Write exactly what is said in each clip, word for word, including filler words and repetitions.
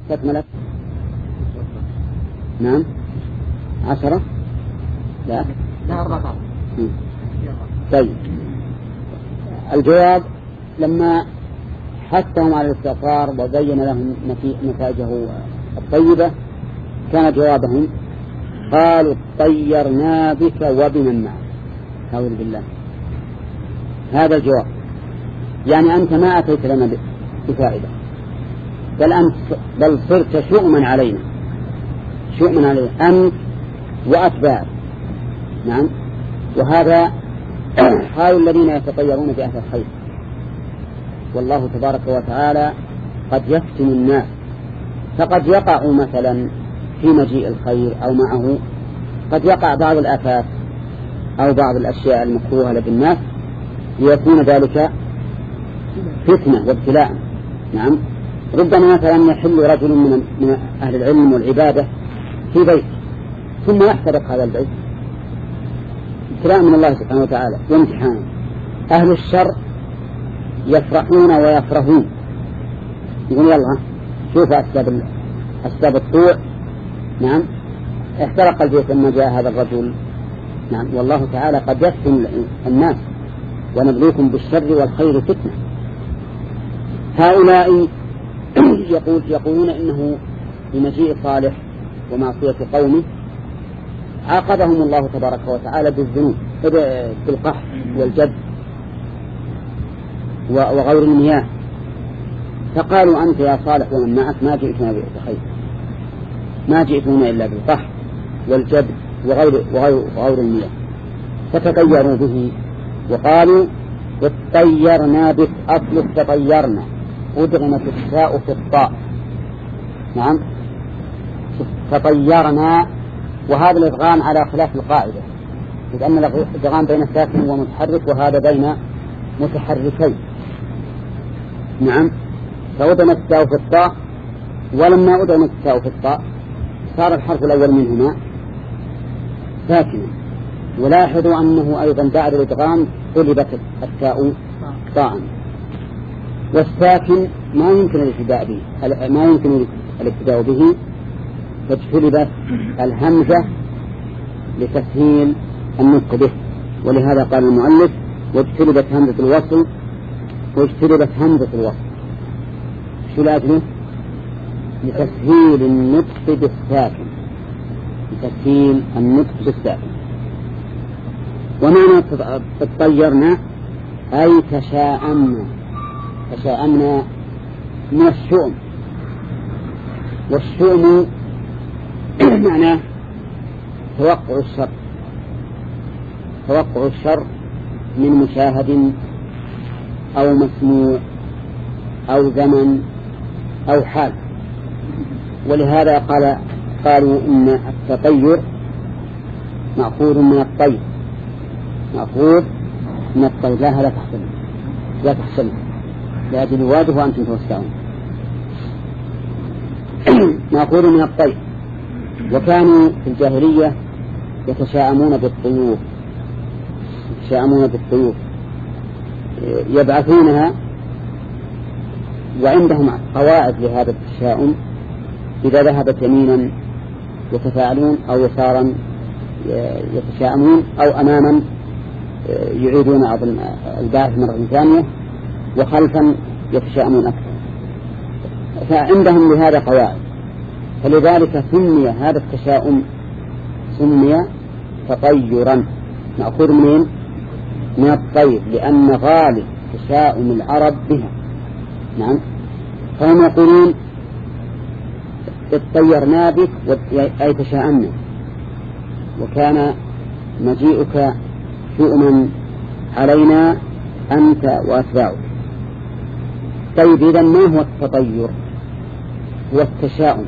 استكملت نعم عشرة لا لا أربعة. طيب الجواب لما حثهم على الاستغفار وبين لهم نتائجه الطيبة كان جوابهم قالوا طيرنا بك وبمن معك. أعوذ بالله. هذا الجواب يعني أنت ما أتيت لنا بفائدة بل أنت بل صرت شؤما علينا شؤما علينا أنت وأتباعك. نعم. وهذا حال الذين يتطيرون بأهل الخير والله تبارك وتعالى قد يفتن الناس فقد يقع مثلا في مجيء الخير أو معه قد يقع بعض الآفات أو بعض الأشياء المكروهة لدى الناس ليكون ذلك فتنة وابتلاء. نعم. ربما مثلا يحل رجل من أهل العلم والعبادة في بيت ثم يحترق هذا البيت ابتلاء من الله سبحانه وتعالى وامتحانا. أهل الشر يفرحون ويفرحون يقول يلا شوف أسباب أسباب الطوع. نعم. احترق البيت لما جاء هذا الرجل. نعم. والله تعالى قد يفتن الناس ونبلوكم بالشر والخير فتنة. هؤلاء يقول يقولون إنه بمجيء صالح ومعصية قومه عاقبهم الله تبارك وتعالى بالذنوب بالقحط والجد وغور المياه فقالوا أنت يا صالح ومن معك ما جئتنا بخير ما جئتنا إلا بالقحط والجد وغور, وغور, وغور المياه فتطيروا به وقالوا اطيرنا بك. أصل تطيرنا أدغمت الساء في الطاء. نعم. تطيرنا وهذا الإدغام على خلاف القاعدة لأن الإدغام بين ساكن ومتحرك وهذا بين متحركين. نعم. فأدغمت الساء في الطاء ولما أدغمت الساء في الطاء صار الحرف الأول منهما ساكنا. ولاحظوا أنه أيضا بعد الإدغام قلبت التاء طاء والساكن ما يمكن الابتداء به ما يمكن الابتداء به فاجتلبت الهمزة لتسهيل النطق به ولهذا قال المؤلف واجتلبت همزة الوصل واجتلبت همزة الوصل شو لأجله لتسهيل النطق بالساكن لتسهيل النطق بالساكن. ومعنى تطيرنا أي تشاءمنا تشاءمنا من الشؤم والشؤم معناه توقع الشر توقع الشر من مشاهد أو مسموع أو زمن أو حال. ولهذا قال قالوا إن التطير مأخوذ من الطير مأخوذ من الطير لا لا تحسن لا تحسن لأجل واجب وأنتم توسعون مأخوذ من الطير. وكانوا في الجاهلية يتشاءمون بالطيور يتشاءمون بالطيور يبعثونها وعندهم قواعد لهذا التشاؤم. إذا ذهبت يمينا يتفاعلون أو يسارا يتشاءمون أو أماما يعيدون الباعث مرة ثانية وخلفا يتشاءمون أكثر. فعندهم لهذا قواعد فلذلك سمي هذا التشاؤم سمي تطيرا مأخوذ منين من الطير لأن غالب تشاؤم العرب بها. نعم. فهم يقولون اطيرنا بك أي تشاءمنا وكان مجيئك شؤما علينا أنت وأتباعك. طيب إذا ما هو التطير؟ هو التشاؤم.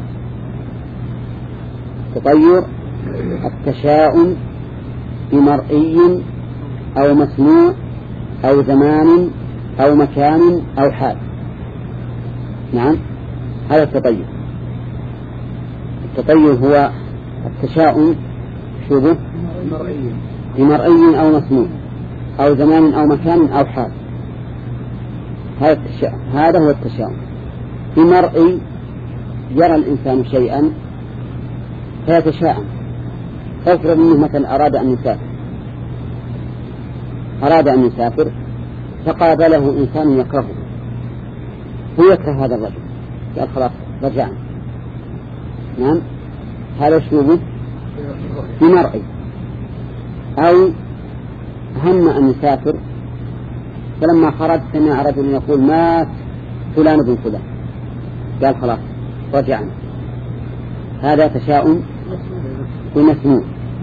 التطير التشاؤم بمرئي أو مسموع أو زمان أو مكان أو حال. نعم. هذا التطير. التطير هو التشاؤم شبه بمرئي أو مسموع أو زمان أو مكان أو حال. هذا التشاؤم هذا هو التشاؤم. بمرئي يرى الإنسان شيئا فيتشاءم. افرض أنه مثلا أراد أن يسافر أراد أن يسافر فقابله إنسان يكرهه، هو يكره هذا الرجل، قال خلاص رجعنا. نعم، هذا شنو في مرئي. أو هم أن يسافر فلما خرج سمع رجل يقول مات فلان بن فلان، قال خلاص رجعنا. هذا تشاؤم ومسموع.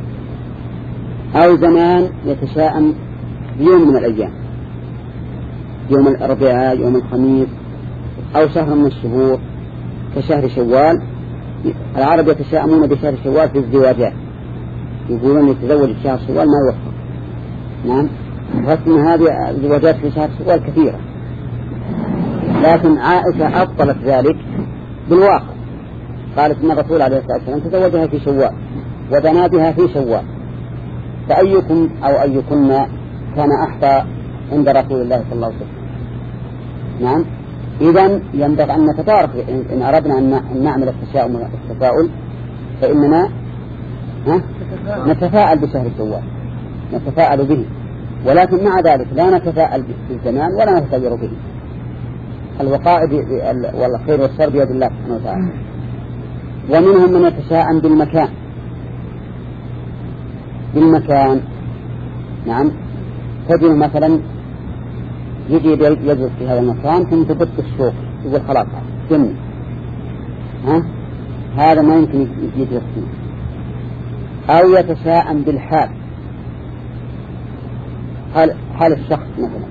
أو زمان يتشاءم بيوم من الأيام، يوم الأربعاء، يوم الخميس، أو شهر من الشهور كشهر شوال. العرب يتشاءمون بشهر شوال في الزواجات، يقولون يتزوج في شهر شوال ما يوفق. نعم، رسم هذه الزواجات في شهر شوال كثيرة، لكن عائشة أبطلت ذلك بالواقع، قالت إن الرسول عليه الصلاة والسلام تزوجها في شوال ودنا بها في شوال، فأيكم أو أيكن كان أحظى عند رسول الله صلى الله عليه وسلم. نعم، إذن ينبغي أن نتطارق إن أردنا أن نعمل التشاؤم والتفاؤل فإننا نتفاءل بشهر شوال، نتفاءل به، ولكن مع ذلك لا نتفاءل بالزمان ولا نتغير به. الوقائع والخير والشر بيد الله سبحانه وتعالى. ومنهم من يتشاءم بالمكان بالمكان نعم، تجد مثلا يجي يجلس في هذا المكان ثم تبث الشوق يقول خلاص جنة، ها هذا ما يمكن يجلس فيه. أو يتشاءم بالحال، حال, حال الشخص مثلا.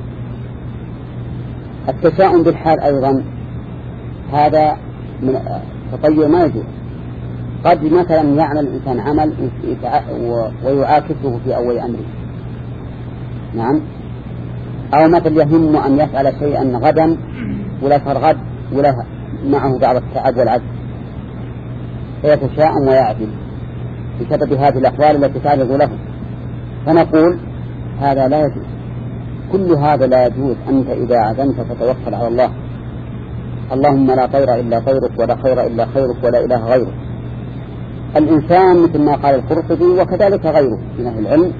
التشاؤم بالحال أيضا هذا من تطير ما يجوز. قد مثلا يعمل الإنسان عمل ويعاكسه في أول أمره، نعم، أو مثلا يهم أن يفعل شيئا غدا ولا فرغد ولا معه بعض التعب والعجز فيتشاءم ويعدل بسبب هذه الأحوال التي تعرض له، فنقول هذا لا يجوز. كل هذا لا يجوز. أنت إذا عزمت فتوكل على الله. اللهم لا طير إلا طيرك ولا خير إلا خيرك ولا إله غيرك. الإنسان مثل ما قال القرطبي وكذلك غيره من أهل العلم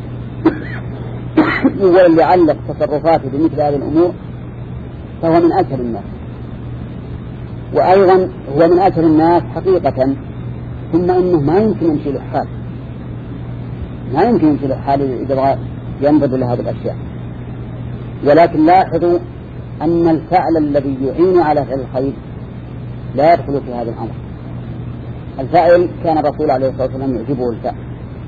هو اللي علق تصرفاته بمثل هذه الأمور فهو من أجهل الناس، وأيضا هو من أجهل الناس حقيقة، ثم أنه ما يمكن يمشي له حال، ما يمكن يمشي له حال إذا ينظر لهذه الأشياء. ولكن لاحظوا أن الفعل الذي يعين على فعل الخير لا يدخل في هذا الأمر. الفاعل كان الرسول عليه الصلاة والسلام يعجبه الفعل،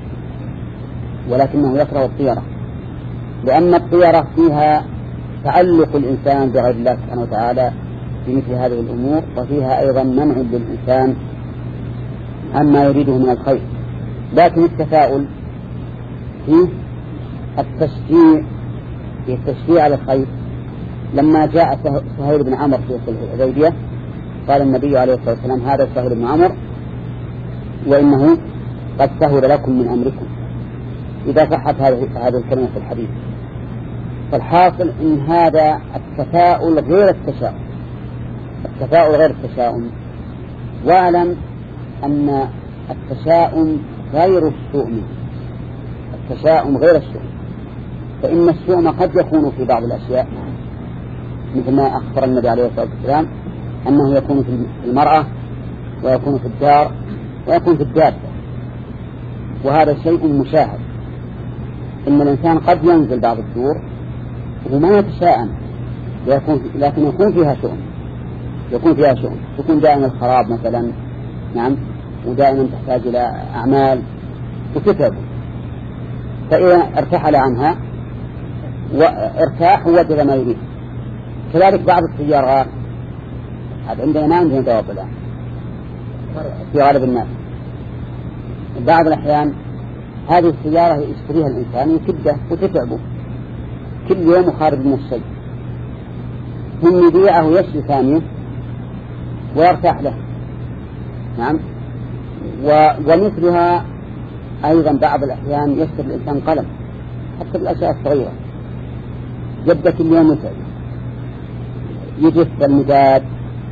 ولكنه يكره الطيرة، لأن الطيرة فيها تعلق الإنسان بغير الله سبحانه وتعالى في مثل هذه الأمور، وفيها أيضا منع للإنسان عما يريده من الخير. لكن التفاؤل فيه التشجيع، في التشجيع على الخير. لما جاء سهيل بن عمرو في صلح الحديبية قال النبي عليه الصلاة والسلام هذا سهيل بن عمرو وإنه قد سهل لكم من أمركم، إذا صحت هذه الكلمة في الحديث. فالحاصل إن هذا التفاؤل غير التشاؤم، التفاؤل غير التشاؤم. واعلم أن التشاؤم غير الشؤم، التشاؤم غير الشؤم، فإن الشؤم قد يكون في بعض الأشياء مثل ما أخبر النبي عليه الصلاة والسلام أنه يكون في المرأة ويكون في الدار ويكون في الدابة، وهذا شيء مشاهد. إن الإنسان قد ينزل بعض الدور وما يتشاءم، لكن يكون فيها شؤم، يكون فيها شؤم تكون دائما الخراب مثلا، نعم، ودائما تحتاج إلى أعمال وتتعب، فإذا ارتحل عنها وارتاح ووجد ما يريد. كذلك بعض السيارات عندنا ما عندنا دواب الآن في غالب الناس. بعض الأحيان هذه السيارة يشتريها الإنسان وتبدأ وتتعبه كل يوم خارج من الشيء، ثم يبيعه يشري ثانية ويرتاح له، نعم. ومثلها أيضا بعض الأحيان يشتري الإنسان قلم حتى بالأشياء الصغيرة، يبدأ كل يوم يتعب، يجف المداد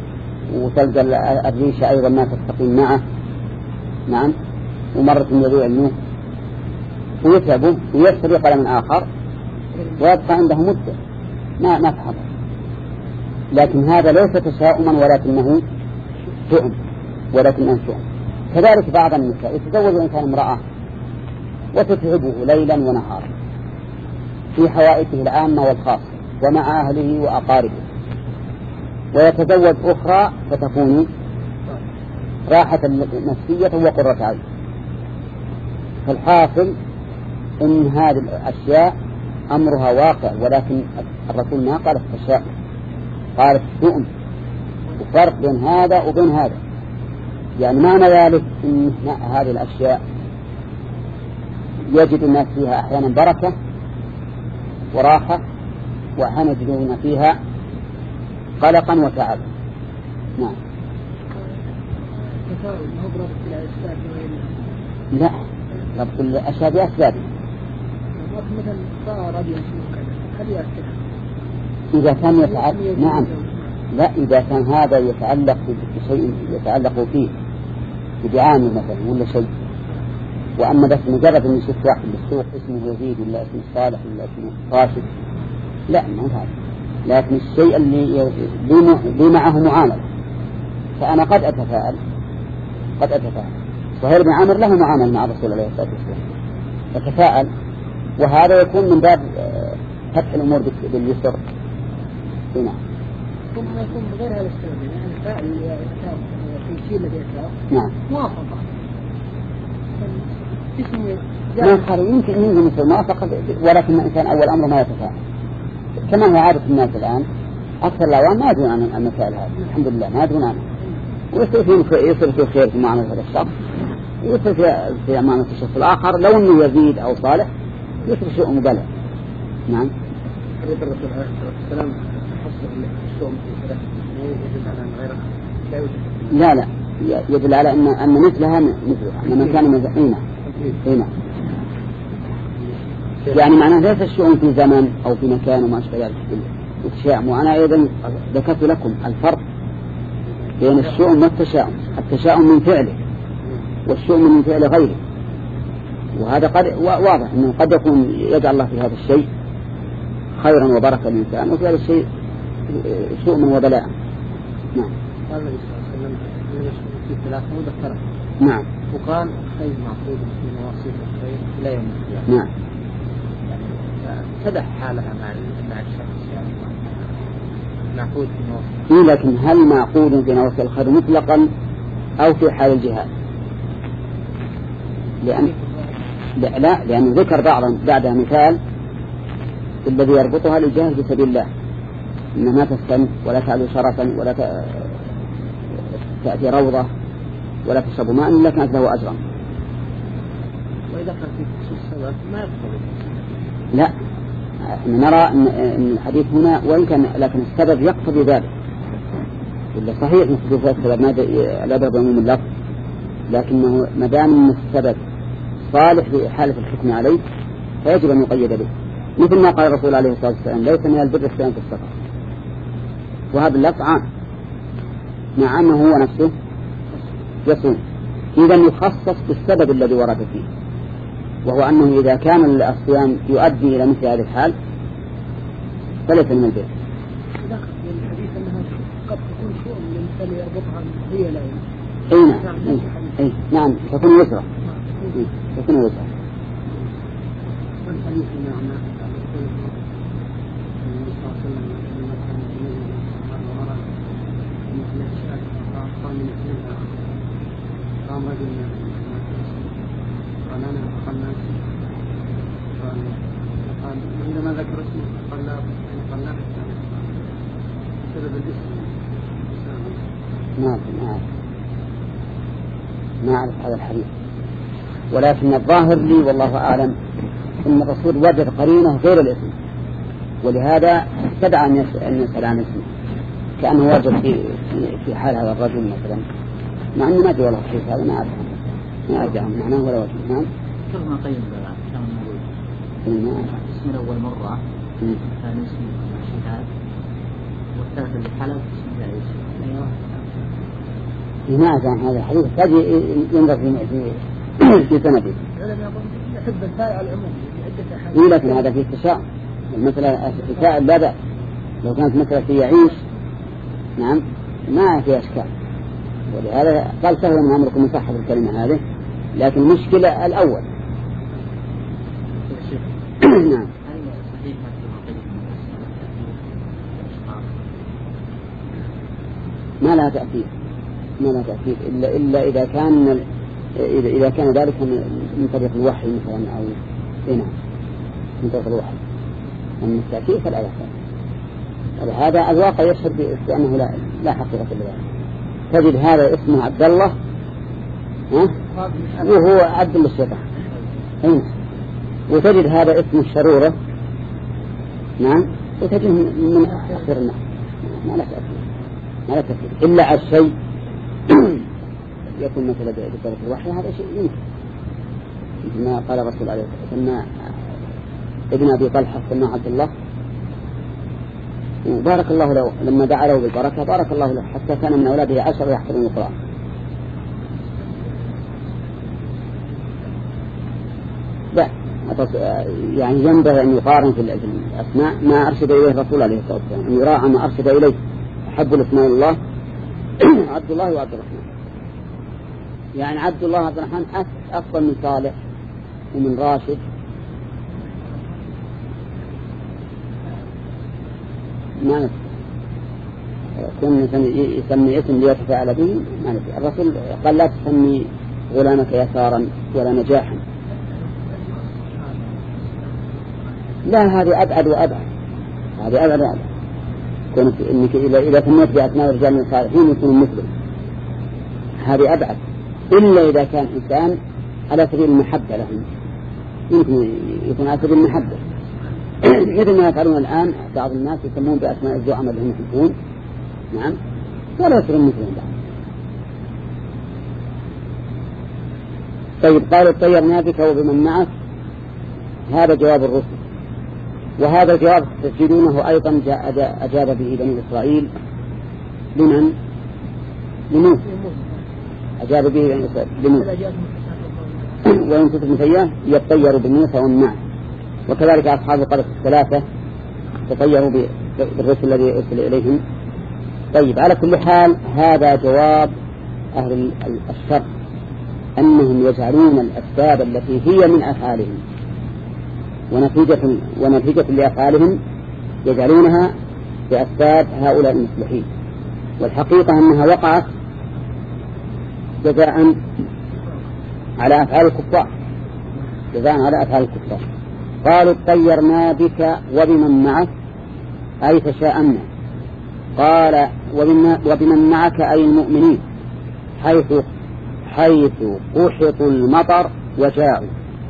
وتلقى الريشة أيضا ما تستقيم معه. نعم. ومرة يبيع النوح ويتعبه ويشتري قلم آخر ويبقى عنده مدة ما ما تحضر. لكن هذا ليس تشاؤما ولكنه شؤم ولكنه شؤم. كذلك بعض النساء يتزوج إنسان امرأة وتتعبه ليلا ونهارا في حوائجه العامة والخاصة ومع أهله وأقاربه، ويتزوج أخرى فتكون راحة نفسية وقرة عين. فالحاصل إن هذه الأشياء أمرها واقع، ولكن الرسول ما قال التشاؤم، قال الشؤم، وفرق بين هذا وبين هذا. يعني معنى ذلك إن هذه الأشياء يجد الناس فيها أحيانا بركة وراحة، وأحيانا يجدون فيها قلقا وتعبا. نعم. لا، ربط الأشياء بأسبابها. إذا كان يتعلق، نعم، لا، إذا كان هذا يتعلق بشيء يتعلق فيه بدعامه مثلا ولا شيء، وأما بس مجرد أن يشوف واحد بالسوق اسمه يزيد ولا اسمه صالح ولا اسمه راشد، لا، ما هو هذا. لكن الشيء اللي لي معه معاملة، فأنا قد أتفاءل قد أتفاءل صهير بن عامر له معامل مع رسول الله صلى الله عليه وسلم، أتفاءل، وهذا يكون من باب فتح الأمور باليسر. هنا ثم يكون بغير هذا السبب، يعني فاعل يتاب في شيء الذي يتاب نعم موافقة اسمه ما خارج يمكن يمكن مثل موافقة، ولكن الإنسان أول أمر ما يتفاعل كما هو عادة الناس الآن. أكثر الأوان ما يدرون عن المسائل هذه، الحمد لله ما يدرون عنها، ويصير في خير في معاملة هذا الشخص، ويصير في معاملة الشخص الآخر لو أنه يزيد أو صالح يصير شيء مبالغ. نعم. حديث الرسول عليه الصلاة والسلام حصر الشؤم في ثلاثة يدل على أن غيرها لا يوجد. لا لا يدل على أن أن مثلها مثلها أن من كان مزحينا هنا، يعني معناه ليس الشؤم في زمن أو في مكان وما أشبه ذلك التشاؤم. وأنا أيضا ذكرت لكم الفرق بين الشؤم والتشاؤم. التشاؤم من فعله والشؤم من فعل غيره، وهذا قد واضح أنه قد يكون يجعل الله في هذا الشيء خيرا وبركة للإنسان، وفي هذا الشيء شؤما وبلاء. نعم. قال النبي صلى الله عليه وسلم في ثلاث مذكرة. نعم. وقال خير معقود في مواصيف الخير لا يوم القيامة. نعم. تدح حالها مع مع الشخص، يعني معقود في مواصيف. إيه، لكن هل معقود في مواصيف الخير مطلقا أو في حال الجهاد؟ لأن لا, لا لأن ذكر بعضا بعدها مثال الذي يربطها للجهاد في سبيل الله، إنها ما تستن ولا تعلو شرفا ولا تأتي روضة ولا تشرب ماء إلا كانت له أجرا. وإذا كان في خصوص السبب ما يقتضي. لا، نرى أن الحديث هنا وإن كان لكن السبب يقتضي ذلك، ولا صحيح نقتضي السبب ما لا بد من اللفظ، لكنه ما دام السبب صالح لإحالة الحكم عليه فيجب أن يقيد به، مثل ما قال الرسول عليه الصلاة والسلام ليس من البر الصيام في السفر، وهذا اللفظ عام مع أنه هو نفسه يصوم، إذا يخصص بالسبب الذي ورد فيه، وهو أنه إذا كان الصيام يؤدي إلى مثل هذه الحال فليس من البر. الحديث أنها قد تكون شؤم للإنسان يربطها هي لا أي نعم. أي نعم تكون يسرى تكون يسرى. والحديث نعم النبي صلى الله عليه وسلم لما كان يجوز الصحابة وراء مثل الشاة قام من اثنين قام رجل من قال أنا أقل الناس قال قال عندما ذكر اسمه قال لا قال لا سبب الاسم نعم نعم ما أعرف هذا الحديث، ولكن الظاهر لي والله أعلم أن الرسول وجد قرينه غير الاسم، ولهذا استدعى أن يسأل عن اسمه كأنه وجد في في حال هذا الرجل مثلا، مع أنه ما جاء له شيء هذا ما أعرف ما أرجع معناه ولا وجه. نعم. كما قيم كان موجود اسم الأول مرة، ثاني اسم الشهاد، والثالث اللي حلف اسم العيش. لماذا هذا الحديث قد ينظر في في سنده. يحب الفائع العموم. إيه لكن هذا في استشاء المسألة استشاء لا بأس لو كانت مسألة في يعيش نعم ما في أشكال. ولهذا قال سهل من أمركم من صحة الكلمة هذه لكن المشكلة الأول. نعم. ما لا تأثير ما لا تأثير إلا إلا إذا كان إذا إذا كان ذلك من طريق الوحي مثلا أو هنا من طريق الوحي من التأثير فلا يحتاج. هذا الواقع يشهد بأنه لا لا حقيقة لذلك. تجد هذا اسمه عبد الله ها وهو عبد الشيطان أين وتجد هذا اسمه الشرورة نعم وتجد من أخير الناس ما لا تأثير ما لا تأثير إلا على الشيء يكون مثل بطريق الوحي هذا شيء يمكن مثل ما قال الرسول عليه الصلاة والسلام ابن أبي طلحة سماه عبد الله وبارك الله له لما دعا له بالبركة بارك الله له حتى كان من أولاده عشر يحفظون القرآن. لا يعني ينبغي أن يقارن في الأسماء ما أرشد إليه الرسول عليه الصلاة والسلام أن يراعى ما أرشد إليه أحب الاسماء الله عبد الله وعبد الرحمن. يعني عبد الله وعبد الرحمن أفضل من صالح ومن راشد ما نفسه كن يسمي اسم ليتفاعل به ما نفسه. الرسول قال لا تسمي غلامك يسارا ولا نجاحا. لا هذه أبعد وأبعد هذه أبعد وأبعد كنت إنك إذا سميت بأسماء رجال الصالحين يكون مثله هذه أبعد إلا إذا كان إنسان على سبيل المحبة لهم يمكن يكون على سبيل المحبة مثل ما يفعلون الآن بعض الناس يسمون بأسماء الزعماء اللي هم يحبون نعم ولا يصيرون مثلهم بعض. طيب قالوا طيرنا بك وبمن معك هذا جواب الرسل وهذا الجواب تجدونه أيضا أجاب به بني إسرائيل لمن؟ لموسى أجاب به بني إسرائيل لموسى وإن كنت فياه يطير بموسى ومن معه وكذلك أصحاب القرية الثلاثة تطيروا بالرسل الذي أرسل إليهم. طيب على كل حال هذا جواب أهل الشر أنهم يجعلون الأسباب التي هي من أفعالهم ونتيجة, ونتيجة لأفعالهم يجعلونها بأسباب هؤلاء المصلحين والحقيقة أنها وقعت جزاء على أفعال الكفار جزاء على أفعال الكفار. قالوا طيرنا بك وبمن معك أي تشاءمنا. قال وبمن معك أي المؤمنين حيث حيث قحطوا المطر وجاءوا.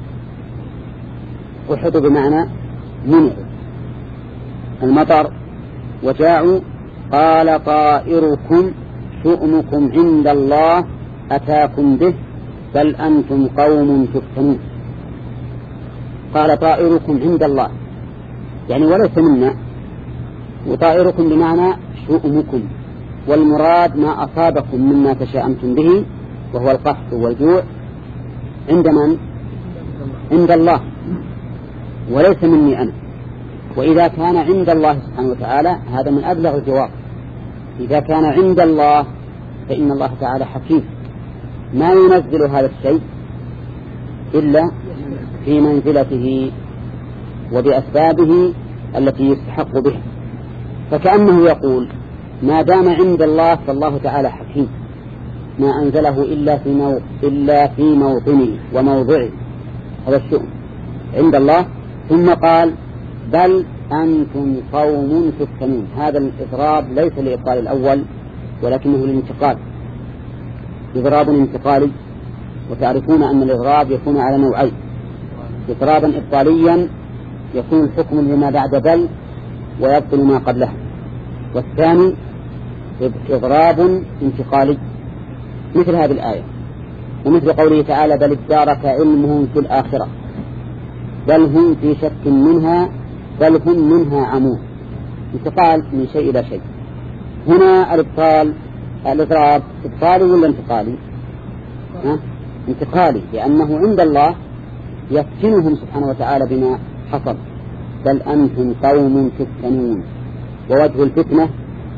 قحطوا بمعنى منعوا المطر وجاءوا. قال طائركم شؤمكم عند الله أتاكم به بل أنتم قوم تفتنون. قال طائركم عند الله يعني وليس منا وطائركم بمعنى شؤمكم والمراد ما أصابكم مما تشاءمتم به وهو القحط والجوع عند من؟ عند الله وليس مني أنا. وإذا كان عند الله سبحانه وتعالى هذا من أبلغ الجواب. إذا كان عند الله فإن الله تعالى حكيم ما ينزل هذا الشيء إلا في منزلته وبأسبابه التي يستحق بها. فكأنه يقول ما دام عند الله فالله تعالى حكيم ما أنزله إلا في, مو... إلا في موطنه وموضعه هذا الشؤم عند الله. ثم قال بل أنتم قوم تفتنون. هذا الإضراب ليس لإبطال الأول ولكنه للانتقال إضراب انتقالي. وتعرفون أن الإضراب يكون على نوعين إضرابا إبطاليا يكون الحكم لما بعد بل ويبطل ما قبله والثاني إضراب انتقالي مثل هذه الآية ومثل قوله تعالى بل ادارك علمهم في الآخرة بل هم في شك منها بل هم منها عمون. انتقال من شيء إلى شيء. هنا الإبطال الإضراب إبطالي ولا انتقالي؟ ها؟ انتقالي، لأنه عند الله يفتنهم سبحانه وتعالى بما حصل. بل أنتم قوم تفتنون. ووجه الفتنة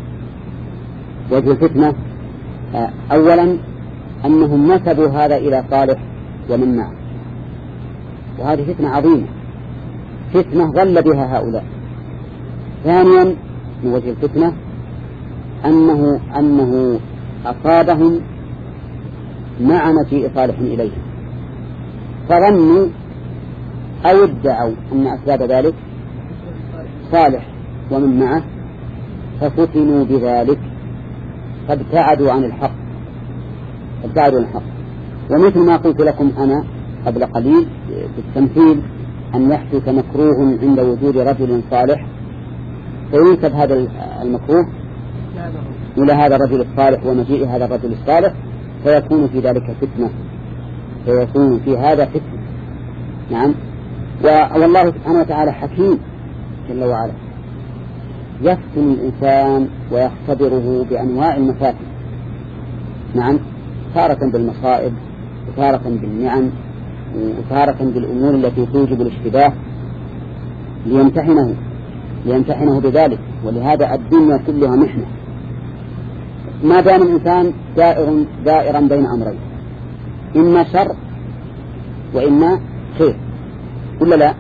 وجه الفتنة أولا أنهم نسبوا هذا إلى صالح ومن معه، وهذه فتنة عظيمة، فتنة ظل بها هؤلاء. ثانيا من وجه الفتنة أنه, أنه أصابهم مع مجيء صالح إليهم، فظنوا أو ادعوا أن أسباب ذلك صالح ومن معه، ففتنوا بذلك فابتعدوا عن الحق ابتعدوا عن الحق. ومثل ما قلت لكم أنا قبل قليل بالتمثيل أن يحدث مكروه عند وجود رجل صالح، فينسب هذا المكروه إلى هذا الرجل الصالح ومجيء هذا الرجل الصالح، فيكون في ذلك فتنة، فيكون في هذا فتنة. نعم. والله سبحانه وتعالى حكيم جل وعلا، يفتن الإنسان ويختبره بأنواع المفاتن. نعم، تارة بالمصائب وتارة بالنعم وتارة بالأمور التي توجب الاشتباه ليمتحنه ليمتحنه بذلك. ولهذا الدنيا كلها محنة، ما دام الإنسان دائر دائرا بين أمرين، إما شر وإما خير، ولا لا؟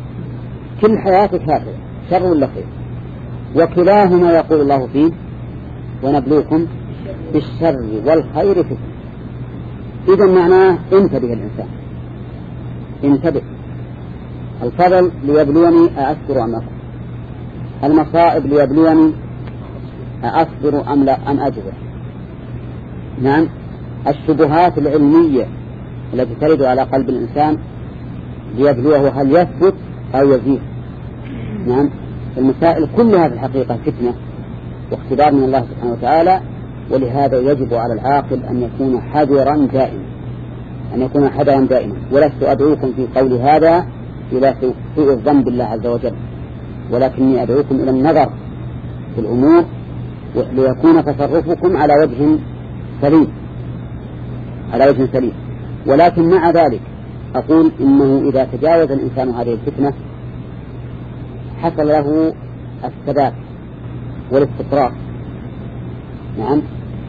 كل حياتك هكذا، شر ولا خير، وكلاهما يقول الله فيه ونبلوكم بالشر والخير فتنة. إذا معناه انتبه الإنسان، انتبه. الفضل ليبلوني أأشكر أم أكفر، المصائب ليبلوني أصبر أم لا أم أجبر. نعم. الشبهات العلمية التي ترد على قلب الإنسان ليبلوه هل يثبت أو يزيد. نعم. المسائل كلها في الحقيقة فتنة واختبار من الله سبحانه وتعالى، ولهذا يجب على العاقل أن يكون حذرا دائما أن يكون حذرا دائما. ولست أدعوكم في قول هذا إلى سوء الظن بالله عز وجل، ولكني أدعوكم إلى النظر في الأمور ليكون تصرفكم على وجه سليم على وجه سليم. ولكن مع ذلك أقول إنه إذا تجاوز الإنسان هذه الفتنة حصل له الثبات والاستقرار. نعم.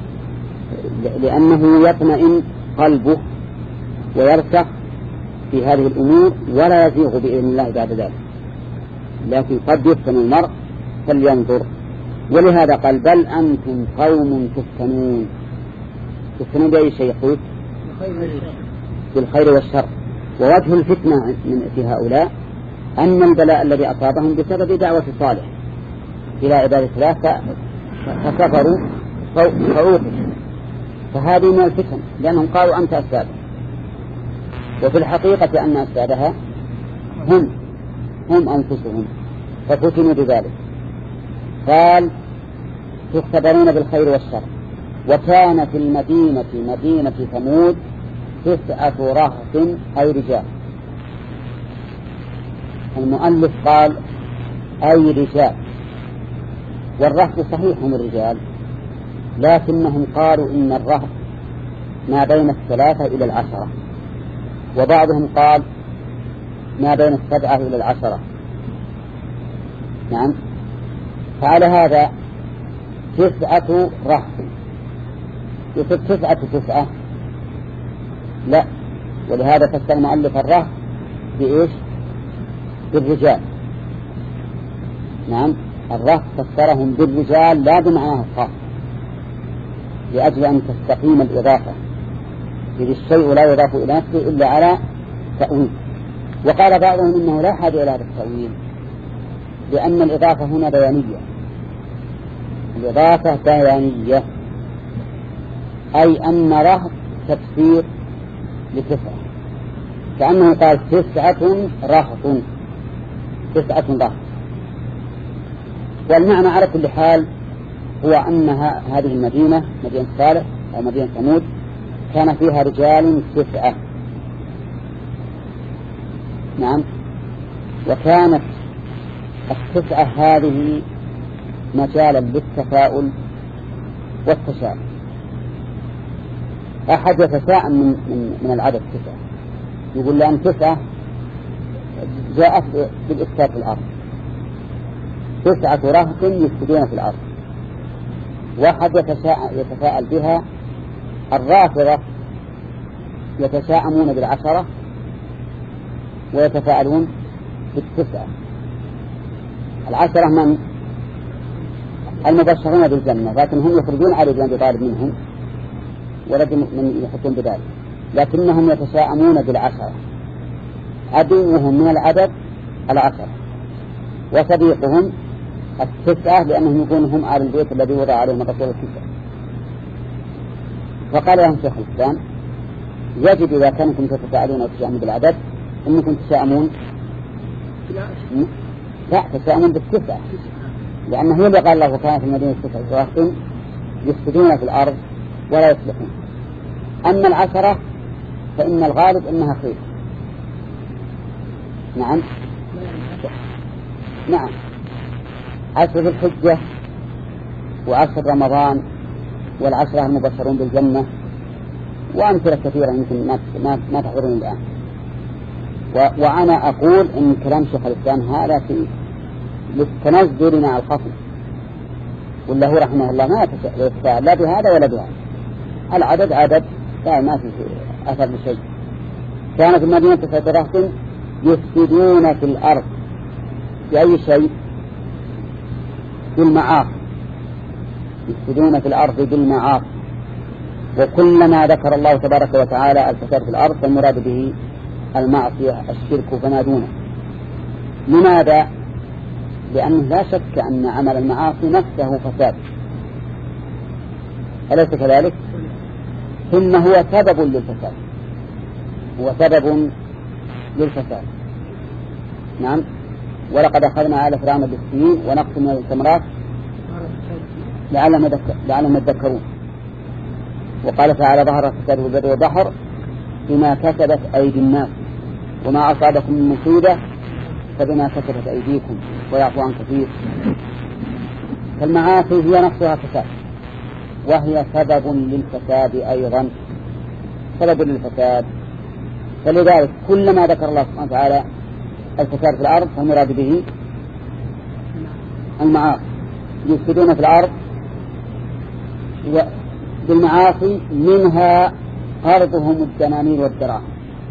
لأنه يطمئن قلبه ويرسخ في هذه الأمور ولا يزيغ بإذن الله بعد ذلك، لكن قد يفتن المرء فلينظر. ولهذا قال بل أنتم قوم تفتنون. تفتنون بأي شيء يقول؟ بالخير والشر. ووجه الفتنة من في هؤلاء أن البلاء الذي أصابهم بسبب دعوة صالح إلى عبادة الله فكفروا فعوقوا، فهذه من الفتن لأنهم قالوا أنت أسبابها، وفي الحقيقة أن أسبابها هم هم أنفسهم ففتنوا بذلك. قال تختبرون بالخير والشر. وكان في المدينة مدينة ثمود تسعة رهط أي رجال. المؤلف قال أي رجال، والرهط صحيح هم الرجال، لكنهم قالوا إن الرهط ما بين الثلاثة إلى العشرة، وبعضهم قال ما بين السبعة إلى العشرة. نعم. فعلى هذا تسعة رهط يصير تسعة تسعة لا، ولهذا فسر المؤلف الرهط بإيش؟ بالرجال. نعم. الرهط فسرهم بالرجال لا بمعناه الخاص، لأجل أن تستقيم الإضافة، إذ الشيء لا يضاف إلى نفسه إلا على تأويل. وقال بعضهم إنه لا حاجة إلى هذا التأويل، لأن الإضافة هنا بيانية، الإضافة بيانية، أي أن رهط تفسير لتسعة، كأنه قال تسعة رهط تسعة رهط. والمعنى على كل حال هو أن هذه المدينة مدينة صالح أو مدينة ثمود كان فيها رجال تسعة. نعم. وكانت التسعة هذه مجالا للتفاؤل والتشاؤم، أحد يتساءل من, من, من العدد تسعة، يقول لأن تسعة جاءت بالإفساد في الأرض، تسعة رهط يفسدون في الأرض. واحد يتساءل, يتساءل بها الرافضة يتشاءمون بالعشرة ويتفاءلون بالتسعة. العشرة من المبشرون بالجنة، لكن هم يخرجون علي بن أبي طالب منهم ولد من يحطون بذلك، لكنهم يتشاءمون بالعشرة. عدوهم من العدد العشرة وصديقهم التسعة، لأنهم يكونوا هم آل البيت الذي وضع عليهم الرسول التسعة. فقال لهم شيخ الإسلام يجب إذا كنتم تتساءلون وتشاءمون بالعدد أنكم تشاءمون لا تشاءمون بالتسعة، لأنه هو اللي قال له كانت المدينة تسعة رهط يفسدون في الأرض ولا يصلحون. أما العشرة فإن الغالب أنها خير. نعم نعم عشر ذي الحجة وعشر رمضان والعشرة المبشرون بالجنة وأمثلة كثيرة يمكن ما ما تحضرون الآن. وأنا أقول إن كلام شيخ الإسلام هذا في للتنزل مع الخصم، ولا هو رحمه الله ما يتساءل لا بهذا ولا بهذا. العدد عدد ما في أثر بشيء. كانت المدينة تسعة رهط يفسدون في الأرض بأي شيء؟ بالمعاصي، يفسدون في الأرض بالمعاصي. وكلما ذكر الله تبارك وتعالى الفساد في الأرض فالمراد به المعصية الشرك فما دونه. لماذا؟ لأنه لا شك أن عمل المعاصي نفسه فساد، أليس كذلك؟ ثم هو سبب للفساد، هو سبب للفساد. نعم. ولقد أخذنا آل فرعون بالسنين ونقص من الثمرات لعلهم يذكرون. وقال تعالى ظهر الفساد في البر والبحر بما كسبت أيدي الناس وما أصابكم من مصيبة فبما كسبت أيديكم ويعفو عن كثير. فالمعاصي هي نفسها فساد، وهي سبب للفساد أيضا، سبب للفساد. فلذلك كلما ذكر الله سبحانه وتعالى الفساد في الأرض فالمراد به المعاصي. يفسدون في الأرض بالمعاصي، منها قرضهم الدنانير والدراهم.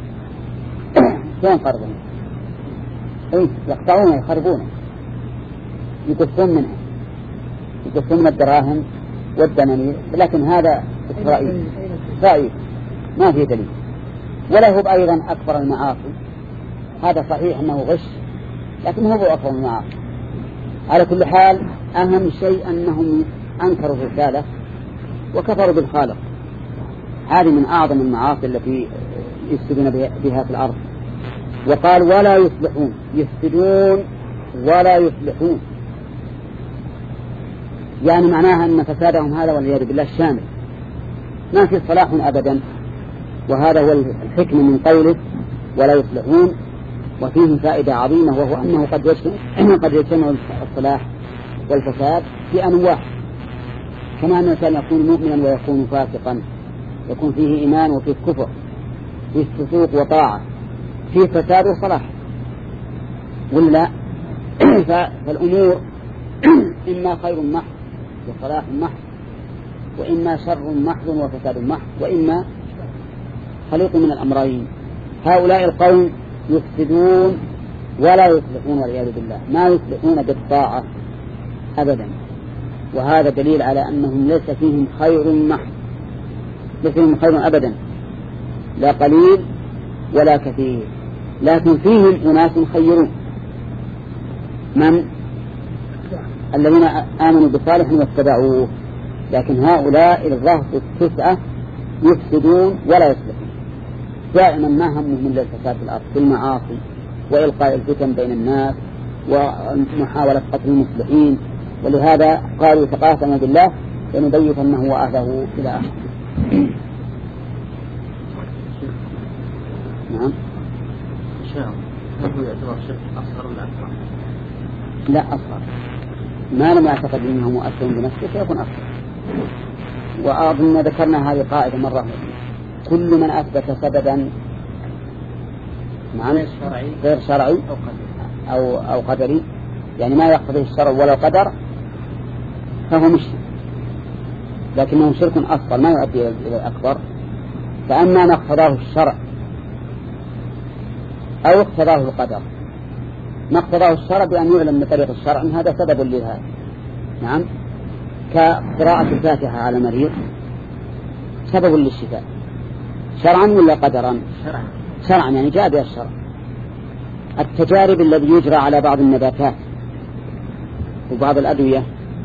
شلون قرضهم؟ اي يقطعون يخربون يقصون منها، يقصون من الدراهم والدنانير، لكن هذا إسرائيل إسرائيل ما في دليل. ولا هو أيضا أكبر المعاصي، هذا صحيح أنه غش لكن هو أكبر المعاصي. على كل حال أهم شيء أنهم أنكروا الرسالة وكفروا بالخالق. هذه من أعظم المعاصي التي يفسدون بها في الأرض. وقال ولا يصلحون، يفسدون ولا يصلحون، يعني معناها أن فسادهم هذا والعياذ بالله شامل، ما في صلاح أبدا. وهذا هو الحكم من قوله ولا يصلحون. وفيه فائدة عظيمة، وهو أنه قد يجتمع قد يجتمع الصلاح والفساد في أنواع، كما أن الإنسان يكون مؤمنا ويكون فاسقا، يكون فيه إيمان وفيه كفر، فيه فسوق وطاعة، فيه فساد وصلاح، ولا فالأمور إما خير محض وصلاح محض، وإما شر محض وفساد محض، وإما خليط من الأمرين. هؤلاء القوم يفسدون ولا يصلحون والعياذ بالله، ما يصلحون بالطاعة أبدا. وهذا دليل على أنهم ليس فيهم خير محض، ليس فيهم خير أبدا، لا قليل ولا كثير، لكن فيهم أناس خيرون. من؟ الذين آمنوا بصالح واتبعوه. لكن هؤلاء الرهط التسعة يفسدون ولا يصلحون، دائما ما همهم من الفساد في الأرض في المعاصي وإلقاء الفتن بين الناس ومحاولة قتل المصلحين. ولهذا قالوا تقاسموا بالله لنبيتنه وأهله إلى آخره. نعم. هل يعتبر شرك أصغر ولا أكبر؟ لا أصغر، ما لم يعتقد أنه مؤثر بنفسه فيكون أصغر. وأظن ذكرنا هذه قاعدة مرة كل من أثبت سببا غير شرعي غير شرعي أو, أو قدري، يعني ما يقتضيه الشرع ولا القدر، فهو مشرك، لكنه شرك أصغر ما يؤدي إلى الأكبر. فأما ما اقتضاه الشرع أو اقتضاه القدر، ما اقتضاه الشرع بأن يعلم من طريق الشرع أن هذا سبب لهذا، نعم، كقراءة الفاتحة على مريض سبب للشفاء شرعا ولا قدرا؟ شرعا. شرعا يعني جاء بها الشرع. التجارب الذي يجرى على بعض النباتات وبعض الأدوية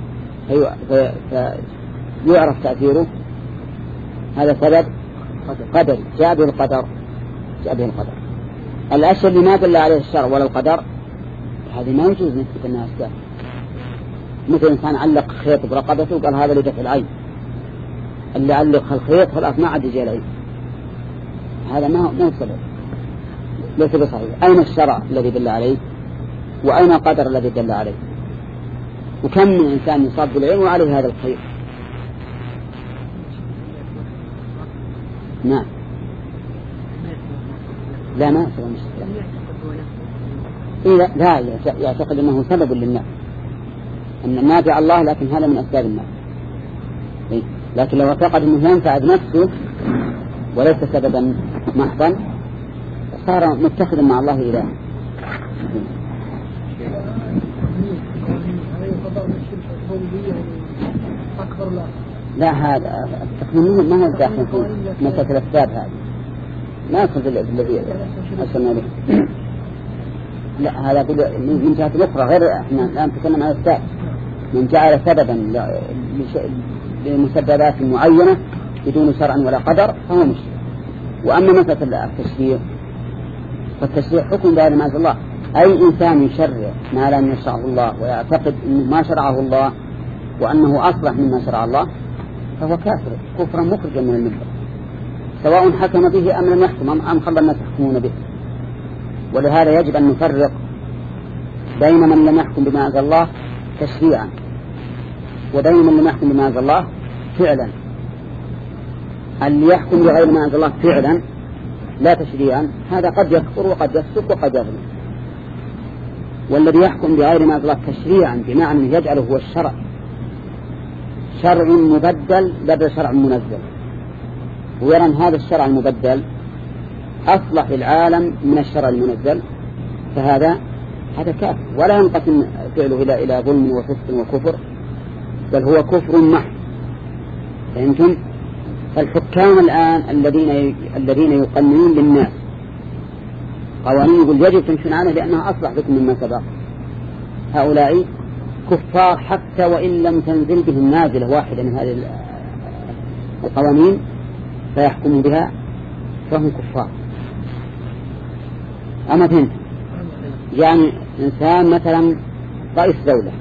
فيعرف تأثيره، هذا سبب قدري جاء به القدر، جاء به القدر. الأشياء اللي ما دل عليه الشرع ولا القدر هذه ما يجوز نثبت أنها أسباب. مثل إنسان علق خيط برقبته وقال هذا لدفع العين، اللي علق الخيط خلاص ما عاد يجي العين، هذا ما هو سبب، ليس بصحيح. أين الشرع الذي دل عليه وأين القدر الذي دل عليه؟ وكم من إنسان يصاب بالعين وعليه هذا الخيط. نعم لا ما يصير مشكلة. إيه لا يعتقد أنه سبب للنفع، أن النافع الله، لكن هذا من أسباب النفع. إيه؟ لكن لو اعتقد أنه ينفع بنفسه وليس سببا محضا صار متخذا مع الله إله. لا هذا التقنين ما هو داخل في مسألة الأسباب، هذه ما يدخل الذي أسمى به. لا هذا من جهة الأخرى غير، احنا الآن نتكلم عن الأسباب. من جعل سببا لمسببات معينة بدون شرع ولا قدر فهو مشرك. وأما مسألة التشريع فالتشريع حكم بهذا ما أنزل الله. أي إنسان يشرع ما لم يشرعه الله ويعتقد أنه ما شرعه الله وأنه أصلح مما شرع الله فهو كافر كفرا مخرجا من الملة، سواء حكم به أم لم يحكم أم خلى الناس يحكمون به. ولهذا يجب أن نفرق بين من لم يحكم بما أنزل الله تشريعا وبين من لم يحكم بما أنزل الله فعلا. اللي يحكم بغير ما أنزل الله فعلا لا تشريعا هذا قد يكفر وقد يفسق وقد يظلم. والذي يحكم بغير ما أنزل الله تشريعا بمعنى يجعله هو الشرع، شرع مبدل بدل شرع منزل، ويرى أن هذا الشرع المبدل أصلح للعالم من الشرع المنزل، فهذا هذا كافر ولا ينقسم فعله إلى إلى ظلم وفسق وكفر، بل هو كفر محض. فهمتم؟ الحكام الآن الذين الذين يقننون للناس قوانين يقول يجب تمشون عنها لأنها أصلح لكم مما سبق، هؤلاء كفار حتى وإن لم تنزل بهم نازلة واحدة من هذه القوانين فيحكموا بها فهم كفار. أما فهمت؟ يعني إنسان مثلا رئيس دولة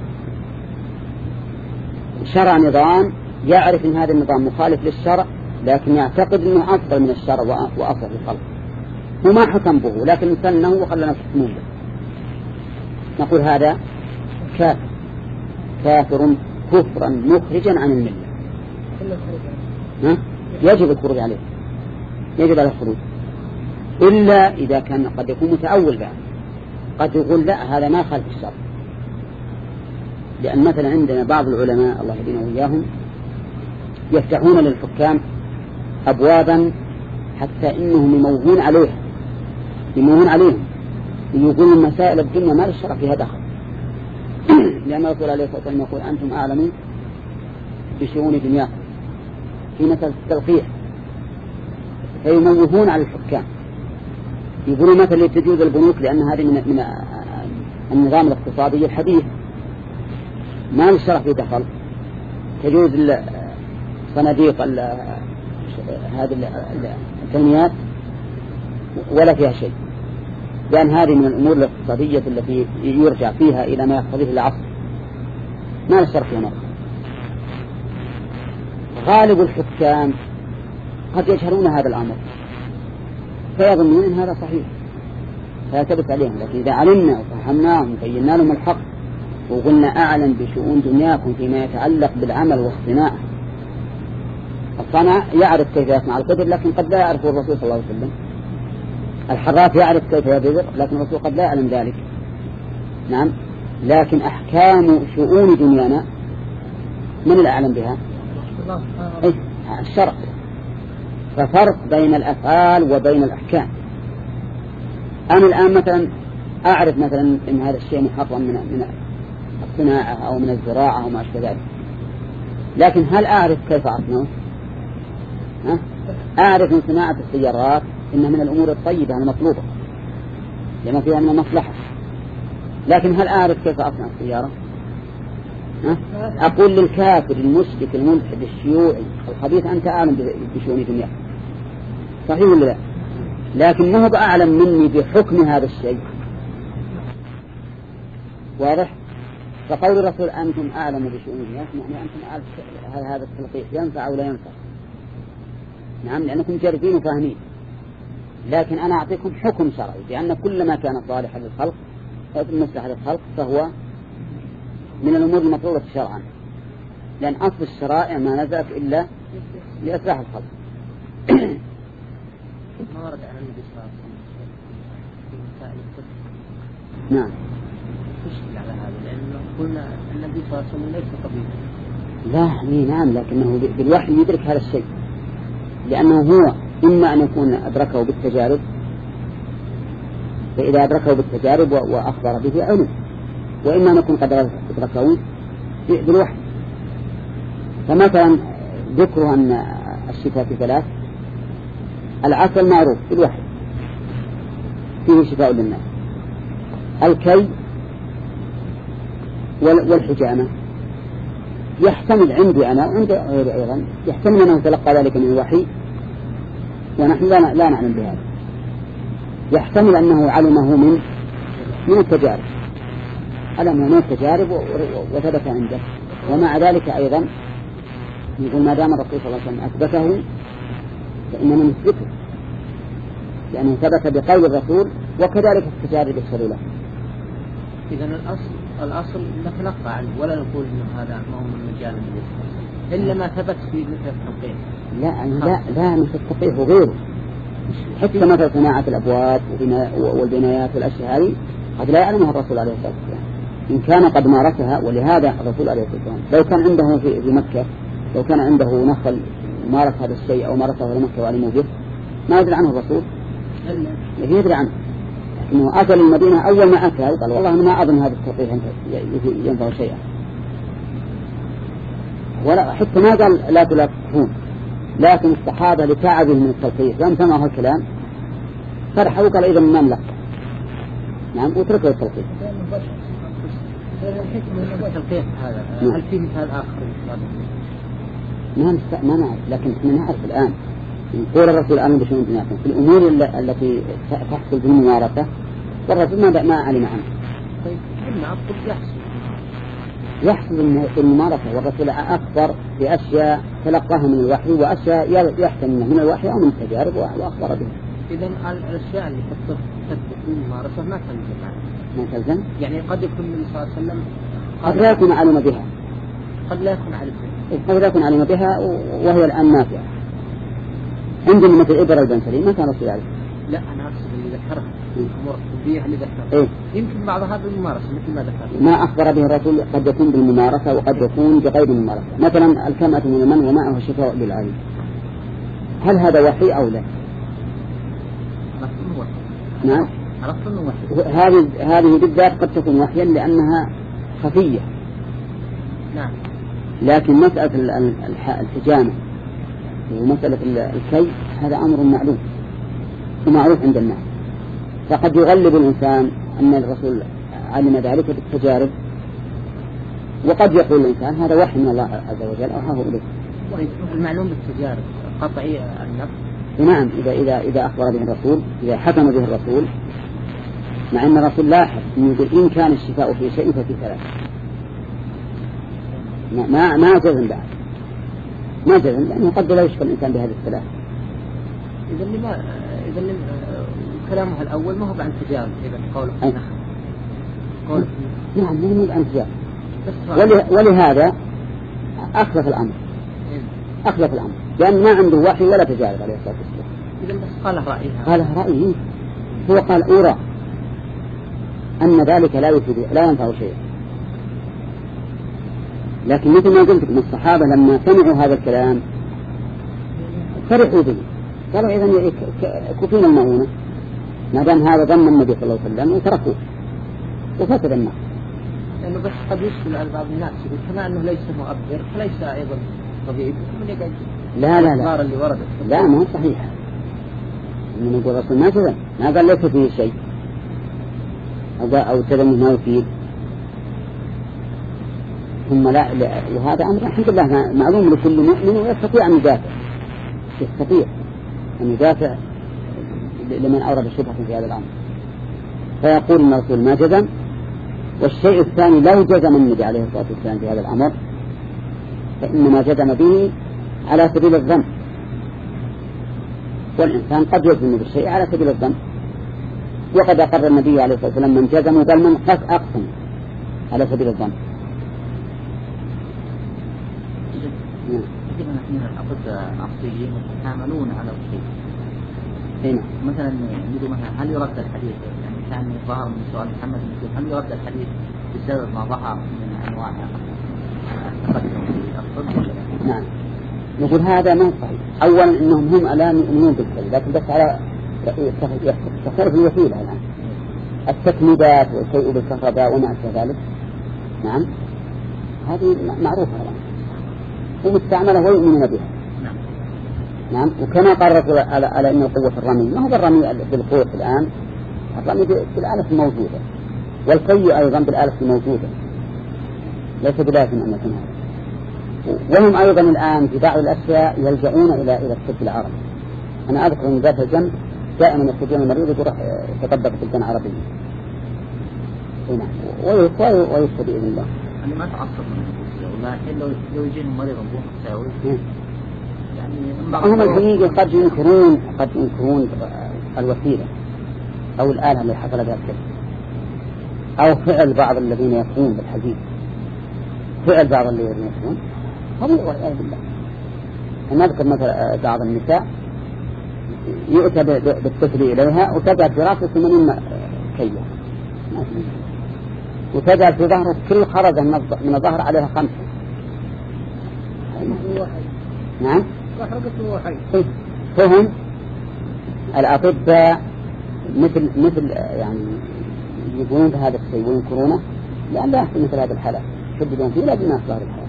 شرع نظام يعرف أن هذا النظام مخالف للشرع لكن يعتقد أنه أفضل من الشرع وأصلح للخلق، هو ما حكم به لكن سنه وخلى الناس يحكمون به، نقول هذا كافر كافر كفرا مخرجا عن الملة. ها؟ يجب الخروج عليه، يجب على الخروج، إلا إذا كان قد يكون متأول بعد، قد يقول لا هذا ما خالف الشرع. لأن مثلا عندنا بعض العلماء الله يهدينا وإياهم يفتحون للحكام أبوابا حتى إنهم يموهون عليها يموهون عليهم يقولون مسائل الدنيا ما للشرع فيها دخل. لأن الرسول عليه الصلاة والسلام يقول أنتم أعلمون بشؤون دنياكم في مثل التلقيح، فيموهون على الحكام يقولون مثلا تجوز البنوك لأن هذه من, من النظام الاقتصادي الحديث ما للشرع فيه دخل، تجوز صناديق هذه التنميات ولا فيها شيء، لأن هذه من الأمور الاقتصادية التي يرجع فيها إلى ما يقتضيه العصر ما للشرع فيها نظر. غالب الحكام قد يجهلون هذا الأمر فيظنون أن هذا صحيح فيثبت عليهم، لكن إذا علمنا وفهمناهم وبينا لهم الحق وقلنا أعلم بشؤون دنياكم فيما يتعلق بالعمل والصناعة صنع يعرف كيف يصنع القدر، لكن قد لا يعرفه الرسول صلى الله عليه وسلم. الحراث يعرف كيف يبذر، لكن الرسول قد لا يعلم ذلك. نعم. لكن أحكام شؤون دنيانا من الأعلم بها؟ إيه؟ الشرع. ففرق بين الأفعال وبين الأحكام. أنا الآن مثلا أعرف مثلا إن هذا الشيء محرم من من الصناعة أو من الزراعة أو ما أشبه ذلك، لكن هل أعرف كيف أصنعه؟ ها؟ أعرف من صناعة السيارات إنها من الأمور الطيبة المطلوبة لما فيها من المصلحة، لكن هل أعرف كيف أصنع السيارة؟ ها؟ أقول للكافر المشرك الملحد الشيوعي الخبيث أنت أعلم بشؤون دنياك، صحيح ولا لا؟ لكن ما هو أعلم مني بحكم هذا الشيء. واضح؟ فقول الرسول أنتم أعلم بشؤون دنياك يعني أنتم أعلم هل هذا التلقيح ينفع ولا ينفع. نعم، لأنكم جارفين وفاهمين. لكن أنا أعطيكم حكم شرعي بأن كل ما كان صالحا للخلق أو مصلحة للخلق فهو من الأمور المطلوبة شرعا، لأن أصل الشرائع ما نزلت إلا لإصلاح الخلق. ما ورد عن النبي صلى الله عليه وسلم في مسائل الطب. نعم. تشكل على هذا لأنه قلنا النبي صلى الله عليه وسلم ليس طبيبا. لا نعم، لكنه بالوحي يدرك هذا الشيء، لأنه هو إما أن يكون أدركه بالتجارب، فإذا أدركه بالتجارب وأخبر به علم، وإما أن يكون قد أدركه بالوحي. فمثلا ذكر أن الشفاء في ثلاث: العسل معروف بالوحي فيه شفاء للناس، الكي والحجامة يحتمل عندي أنا وعند غيري أيضا يحتمل أنه تلقى ذلك من الوحي ونحن لا, لا نعلم بهذا، يحتمل أنه علمه من من التجارب، علمه من التجارب وثبت عنده. ومع ذلك أيضا يقول ما دام الرسول صلى الله عليه وسلم أثبته فإننا نثبته، لأنه ثبت بقول الرسول وكذلك التجارب الشرعية له. إذا الأصل الأصل نتلقى عنه ولا نقول إنه هذا ما هو من مجال النبي إلا ما ثبت في مثل التلقيح. لا لا لا مثل التلقيح وغيره، حتى مثل صناعة الأبواب والبنايات والأشياء هذه قد لا يعلمها الرسول عليه الصلاة والسلام إن كان قد مارسها. ولهذا الرسول عليه الصلاة والسلام لو كان عنده في مكة لو كان عنده نخل مارس هذا الشيء أو مارسه في مكة وعلموا به ما يدري عنه الرسول، يدري عنه. إنه أتى المدينة أول ما أتى قال والله أنا ما أظن هذا التلقيح ينفع شيئا، ولا حتى ما قال لا تلقفون، لكن الصحابة لتعبوا من التلقيح لم سمعوا الكلام فرحوا وقال إذا ما نلقى. نعم، وتركوا التلقيح. التلقيح هذا هل فيه مثال آخر؟ ما ما نعرف، لكن احنا نعرف الآن يقول الرسول الآن بشؤون دنياكم في الأمور التي تحصل بالممارسة والرسول ما ما علم عنها. طيب قلنا الطب يحصل يحصل بالممارسة، والرسول أخبر بأشياء تلقاها من الوحي وأشياء يحتمل من الوحي أو من التجارب وأخبر بها. إذا الأشياء اللي في الطب تثبت بالممارسة ما تلزم ما تلزم؟ يعني قد يكون النبي صلى الله عليه وسلم قد لا يكون علم بها، قد لا يكون علم بها، قد لا يكون علم بها وهي الآن نافعة. عندنا مثل إبر البنسلين ما كان رسول عليه. لا أنا أقصد اللي ذكرها الأمور الطبية اللي ذكرها. إيه؟ يمكن بعضها بالممارسة مثل ما ذكرت. ما أخبر به الرسول قد يكون بالممارسة وقد يكون بغير الممارسة. مثلا الكمأة من المن وماءه شفاء للعين، هل هذا وحي أو لا؟ عرفت إنه وحي. نعم. عرفت إنه وحي. هذه هذه بالذات قد تكون وحيا لأنها خفية. نعم. لكن مسألة الحجامة ومسألة الكي هذا أمر معلوم ومعروف عند الناس، فقد يغلب الإنسان أن الرسول علم ذلك بالتجارب، وقد يقول الإنسان هذا وحي من الله عز وجل أوحاه إليه. المعلوم بالتجارب قطعي النفس. نعم، إذا إذا إذا أخبر به الرسول، إذا حكم به الرسول، مع أن الرسول لاحظ إنه يقول إن كان الشفاء في شيء ففي ثلاث، ما ما جزم بعد، ما جزم لأنه قد لا يشفى الإنسان بهذه الثلاث. إذا لما إذا كلامه الأول ما هو عن تجارب، إذا قوله أي. قوله نعم ما هو عن تجارب، ولهذا أخلف الأمر. أخلف الأمر لأن ما عنده وحي ولا تجارب عليه الصلاة والسلام. إذا بس قال رأيها. قال رأيي، هو قال أرى أن ذلك لا يفيد لا ينفع شيئا. لكن مثل ما قلت من الصحابة لما سمعوا هذا الكلام فرحوا به، قالوا إذن كفينا المؤونة ما دام هذا ظن النبي صلى الله عليه وسلم وتركوه وفسد الناس. لأنه بس قد يشكل على بعض الناس يقول كما أنه ليس مؤبر فليس أيضا طبيعي. لا لا لا اللي وردت لا ما هو صحيح. من يقول الرسول ما جزم، ما قال ليس فيه شيء أو أو تدمه ما يفيد. ثم لا, لا وهذا أمر الحمد لله معلوم لكل مؤمن ويستطيع أن يدافع، يستطيع أن يدافع لمن أورد شبهة في هذا الأمر. فيقول إن الرسول ما جزم. والشيء الثاني لو جزم النبي عليه الصلاة والسلام في هذا الأمر فإنما جزم به على سبيل الظن، والإنسان قد يجزم بالشيء على سبيل الظن. وقد أقر النبي عليه الصلاة والسلام من جزم بل من قد أقسم على سبيل الظن. كثير من الأطباء العصريين يتعاملون على الشيء. هنا مثلا يقولوا مثلا هل يرد الحديث، يعني كان ظهر من سؤال محمد يقول هل يرد الحديث بسبب ما ظهر من أنواع التقدم في الطب؟ نعم. نقول هذا ما صحيح. أولا إنهم هم الآن يؤمنون بالشيء لكن بس على تختلف الوسيلة الآن. التكميدات والشيء بالكهرباء وما أشبه ذلك نعم هذه معروفة الآن ومستعملة ويؤمنون بها. نعم. وكما قال الرسول على, على أن قوة الرمي ما هو بالرمي بالقوة الآن، الرمي بالآلة الموجودة، والقي أيضا بالآلة الموجودة ليس بلازم أن يكون هذا. وهم أيضا الآن في بعض الأشياء يلجؤون إلى إلى الطب العربي. أنا أذكر من ذات الجنب دائما يستطيعون المريض يروح يتطبق في الجنة العربية ويستطيع بإذن الله. أنا ما تعصب من الروسيا، ولكن لو لو يجيهم مريض بوح تساوي هم الحقيقة قد ينكرون قد ينكرون الوسيلة أو الآلة اللي حصل بها الكذب أو فعل بعض الذين يقومون بالحديث، فعل بعض الذين يقومون هم والعياذ بالله. أنا أذكر مثلا بعض النساء يؤتى بالطفل إليها وتجعل في رأسه ثمانين كيلو وتجعل في ظهره كل خرجة من الظهر عليها خمسة. نعم. فهم الأطباء مثل مثل يعني يقولون بهذا الشيء وينكرونه لأن لا يحصل مثل هذا الحالة يشددون فيه لكن ما أصدر الحالة.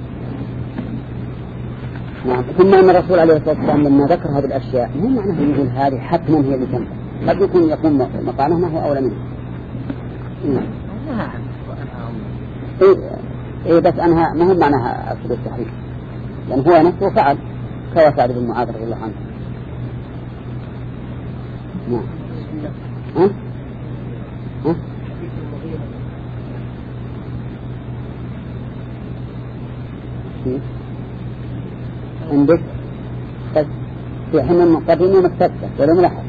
نعم. ثم أن الرسول عليه الصلاة والسلام لما ذكر هذه الأشياء مو معناه يقول هذه حتما هي اللي تنفع، قد يكون يقوم مقامه ما هو أولى منه. نعم. إيه إيه بس أنها ما هو معناها أصل التحريف لأن هو نفسه فعل كوسعد بن معاذ رضي الله عنه. نعم. ها؟ ها؟ عندك بس في حين المقدمين مكتبة ولا ملاحظ؟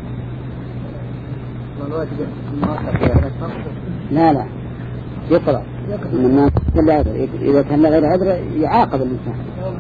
لا لا يقرأ من الناس إذا كان غير عذر يعاقب الإنسان.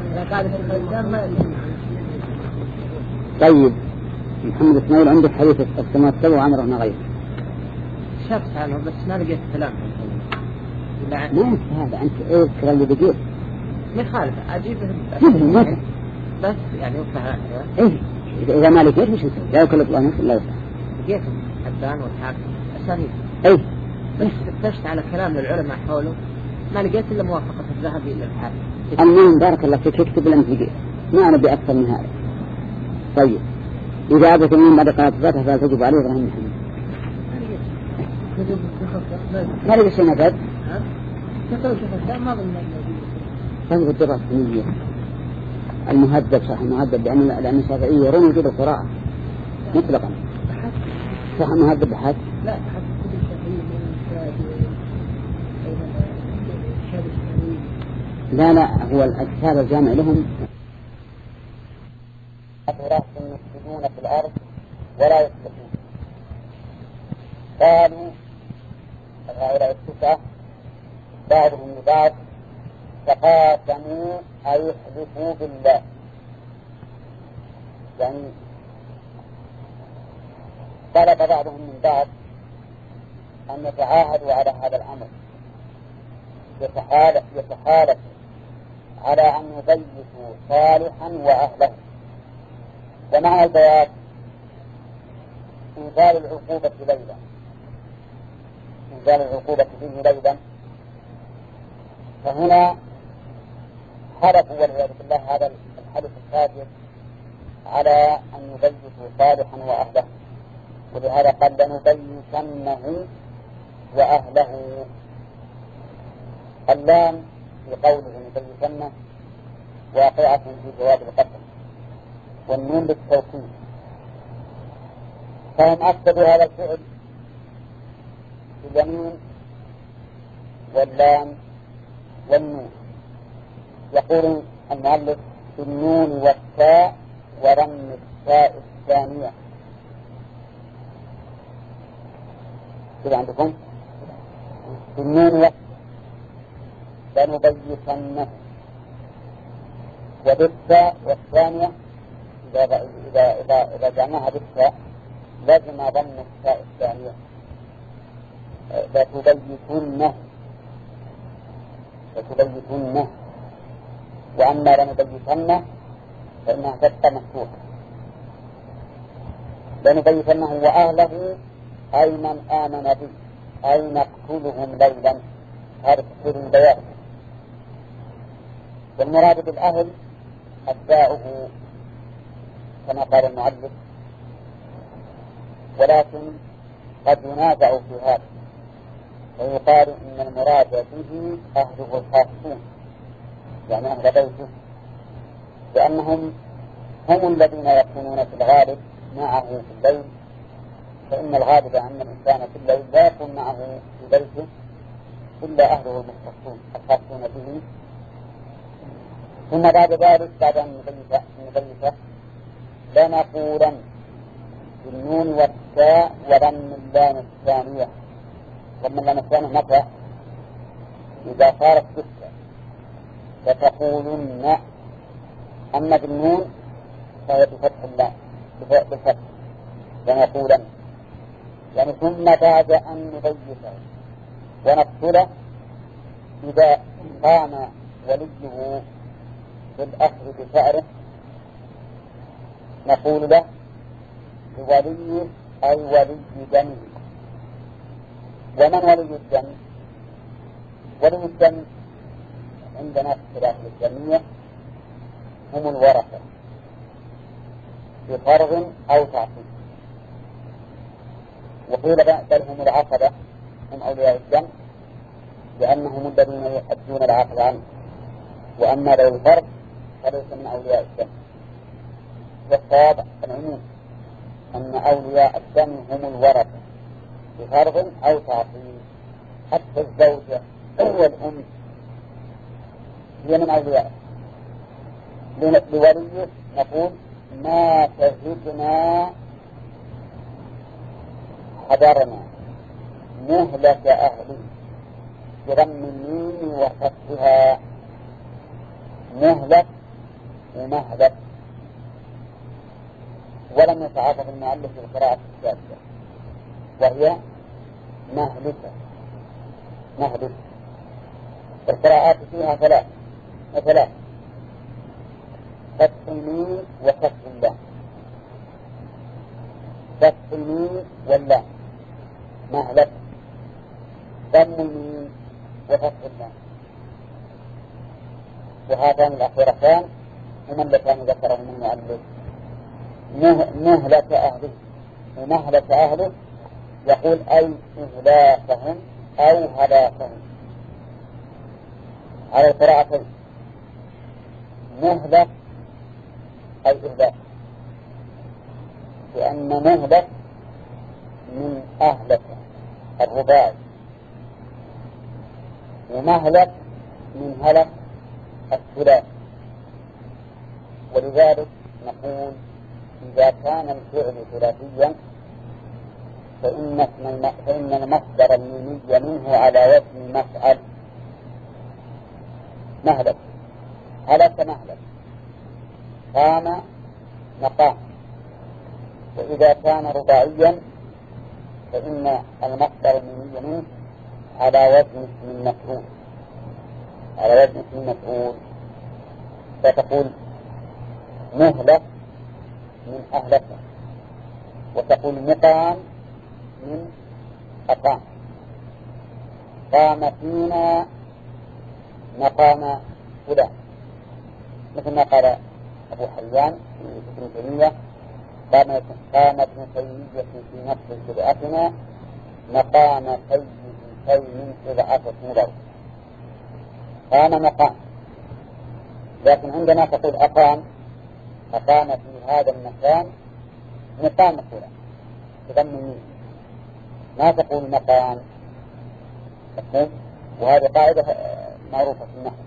طيب محمد إسماعيل عندك حديث السماء السبع وعمر بن غير شفت عنه بس ما لقيت كلام. ما أنت هذا أنت إيه الكلام اللي بقيت ما خالف أجيبه بس يعني وفها إيه إذا ما لقيت مش نسوي لا يكلف الله نفسا إلا وسعها. لقيتهم حبان والحاكم أسانيد إيه بس فتشت على كلام للعلماء حوله ما لقيت إلا موافقة الذهبي إلى الحاكم. المهم بارك الله فيك اكتب لم تلقيه ما أنا بأكثر من هذا. طيب إذا أبت من بعد قناة ذاتها فلا تجب عليه إبراهيم محمد ما لقي شيء نجد طيب الدراسة السنية المهذب صح المهذب لأن لأن الشافعية يرون وجود القراءة مطلقا صح المهذب بحث لا لا لا هو الكتاب الجامع لهم أتراك يفسدون في الأرض ولا يصلحون. قالوا هؤلاء التسعة بعضهم لبعض تقاسموا أي يحلفوا بالله يعني طلب بعضهم من بعض أن يتعاهدوا على هذا الأمر، يتحالف يتحالف على أن يبيتوا صالحا وأهله. ومعنى البيات إنزال العقوبة ليلا، إنزال العقوبة فيه ليلا. فهنا حلفوا والعياذ بالله هذا الحلف الكاذب على أن يبيتوا صالحا وأهله، ولهذا قال لنبيتنه وأهله. اللام في قوله نبيتنه واقعة في جواب القسم، والنون بالتوكيد، فهم أكدوا هذا الفعل باليمين واللام والنون. يقول المؤلف بالنون والتاء ورم التاء الثانية. كده عندكم بالنون والتاء لنبيتنه، وبالتاء والثانية إذا إذا إذا إذا جمعها بالتاء لازم ضم التاء الثانية لتبيتنه لتبيتنه. وأما لنبيتنه فإنها تبقى مفتوحة. لنبيتنه وأهله أي من آمن به، أي نقتلهم ليلا. هذا تفسير البيان. والمراد بالأهل أتباعه كما قال المؤلف، ولكن قد ينازع في هذا ويقال إن المراد به أهله الخاصون، يعني أهل بيته، لأنهم هم الذين يكونون في الغالب معه في الليل، فإن الغالب أن الإنسان في الليل لا يكون معه في بيته إلا أهله المختصون الخاصون به. ثم بعد ذلك بعد أن نبيته لنقولن بالنون والتاء وضم اللام الثانية. ضم اللام الثانية متى؟ إذا صارت ستة لتقولن. أما بالنون فهي بفتح اللام بفتح لنقولن، يعني ثم بعد أن نبيته ونقتله إذا قام وليه بالأخذ بشعره نقول له ولي أي ولي دمه. ومن ولي الدم؟ ولي الدم عندنا اختلاف الجميع هم الورثة بفرض أو تعصيب، وقيل بل هم العصبة، هم أولياء الدم لأنهم الذين يؤدون العقد عنه. وأما ذوي الفرض فليس من أولياء الدم. والصواب العموم أن أولياء الدم هم الورثة بفرض أو تعصيب. حتى الزوجة والأم هي من أولياء. لوليه نقول ما شهدنا حضرنا مهلك أهله بضم الميم وفتحها. مهلك ومهلك. ولم يتعاطف المؤلف بالقراءة الثالثة وهي مهلكة. مهلك القراءات فيها ثلاث مثلا فتح الميم وفتح اللام. فتح الميم واللام مهلك، ضم الميم وفتح اللام. وهذان الأخيرتان هما اللتان ذكرهما المؤلف. مهلك أهله ومهلك أهله يقول أي إهلاكهم أو هلاكهم على القراءتين. مهلك أي إهلاك، لأن مهلك من أهلك الرباعي، ومهلك من هلك الثلاث. ولذلك نقول إذا كان الفعل ثلاثيا فإن فإن المصدر الميمي منه على وزن مفعل. مهلك هلك مهلك، قام مقام، وإذا كان رباعيا فإن المصدر المنوي منه على وزن اسم مفعول، على وزن اسم مفعول، فتقول مهلك من أهلك، وتقول مقام من أقام. قام فينا مقام فلان، مثل ما قال أبو حيان في ابن تيمية: قام قام ابن تيمية في نفس بدعتنا مقام سيد خير إضعافة مضر. قام مقام، لكن عندما تقول أقام، أقام في هذا المكان مقام فلان تضمن منه، ما تقول مقام. وهذه قاعدة معروفة في النحو،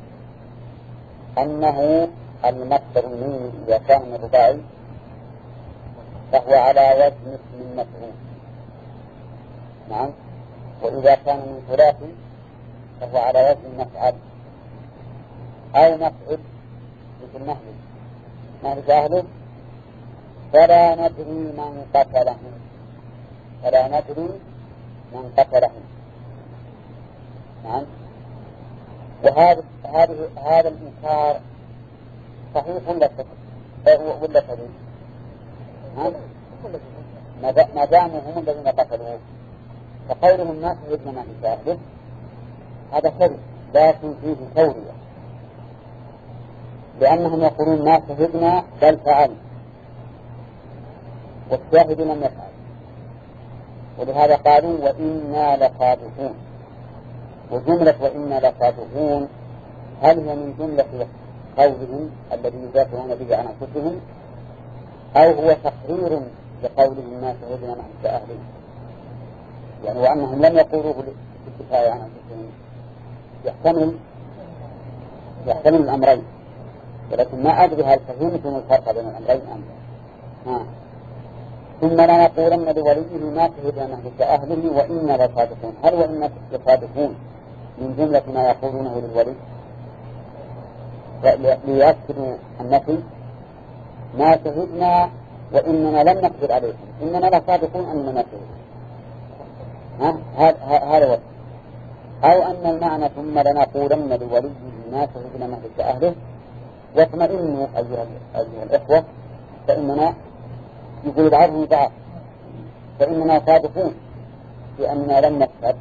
أنه المصدر الميمي إذا كان من رباعي فهو على وزن اسم مفعول، نعم، وإذا كان من ثلاثي فهو على وزن مفعل أو مفعل، مثل نهل نهل أهله فلا ندري من قتلهم، فلا ندري من قتلهم، نعم. وهذا هذه هذا الإنكار صحيح ولا ولا كذب؟ ما داموا هم الذين قتلوه، فقولهم ما شهدنا ما شاهده هذا كذب، لكن فيه تورية، لأنهم يقولون ما شهدنا بل فعل، والشاهد لم يفعل، ولهذا قالوا وإنا لصادقون. وجملة وإنا لصادقون هل هي من جملة قولهم الذي يدافعون به عن أنفسهم، أو هو تقرير لقولهم ما شهدنا نحن كأهله، يعني وأنهم لم يقولوه بالدفاع عن أنفسهم؟ يحتمل يحتمل الأمرين، ولكن ما أدري هل فهمتم الفرق بين الأمرين أم لا. ثم لنقولن لوليه ما شهدنا نحن كأهله وإنا لصادقون. هل وإنا لصادقون من جملة ما يقولونه للولي ليأكدوا النفي؟ ما شهدنا وإننا لم نقدر عليكم، إننا لصادقون أننا ما شهدنا. هذا هو. أو أن المعنى ثم لنقولن لوليه ما شهدنا نحن كأهله واطمئنوا أيها, أيها الإخوة، فإننا يقول بعضهم بعض فإننا صادقون لأننا لم نكتب.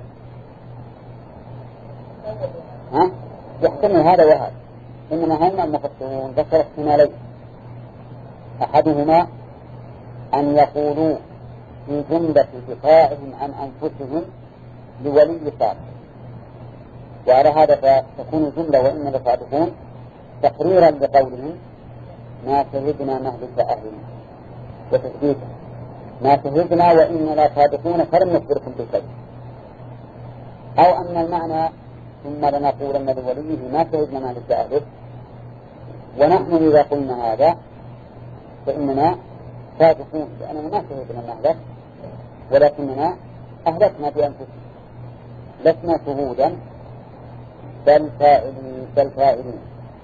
ها؟ يحتمل هذا وهذا، إنما هم المفسرون ذكر احتمالين: أحدهما أن يقولوا في جملة دفاعهم عن أنفسهم لولي صادق، وعلى هذا فتكون جملة وإننا لصادقون تقريرا لقولهم ما شهدنا نهلك أهلنا، وتثبيتا ما شهدنا وإننا صادقون فلم نخبركم بالكذب. أو أن المعنى ثم لنقولن لوليه ما شهدنا نهلك أهله، ونحن إذا قلنا هذا فإننا صادقون لأننا ما شهدنا نهلك، ولكننا أهلكنا بأنفسنا، لسنا شهودا بل فاعلين بل فاعلين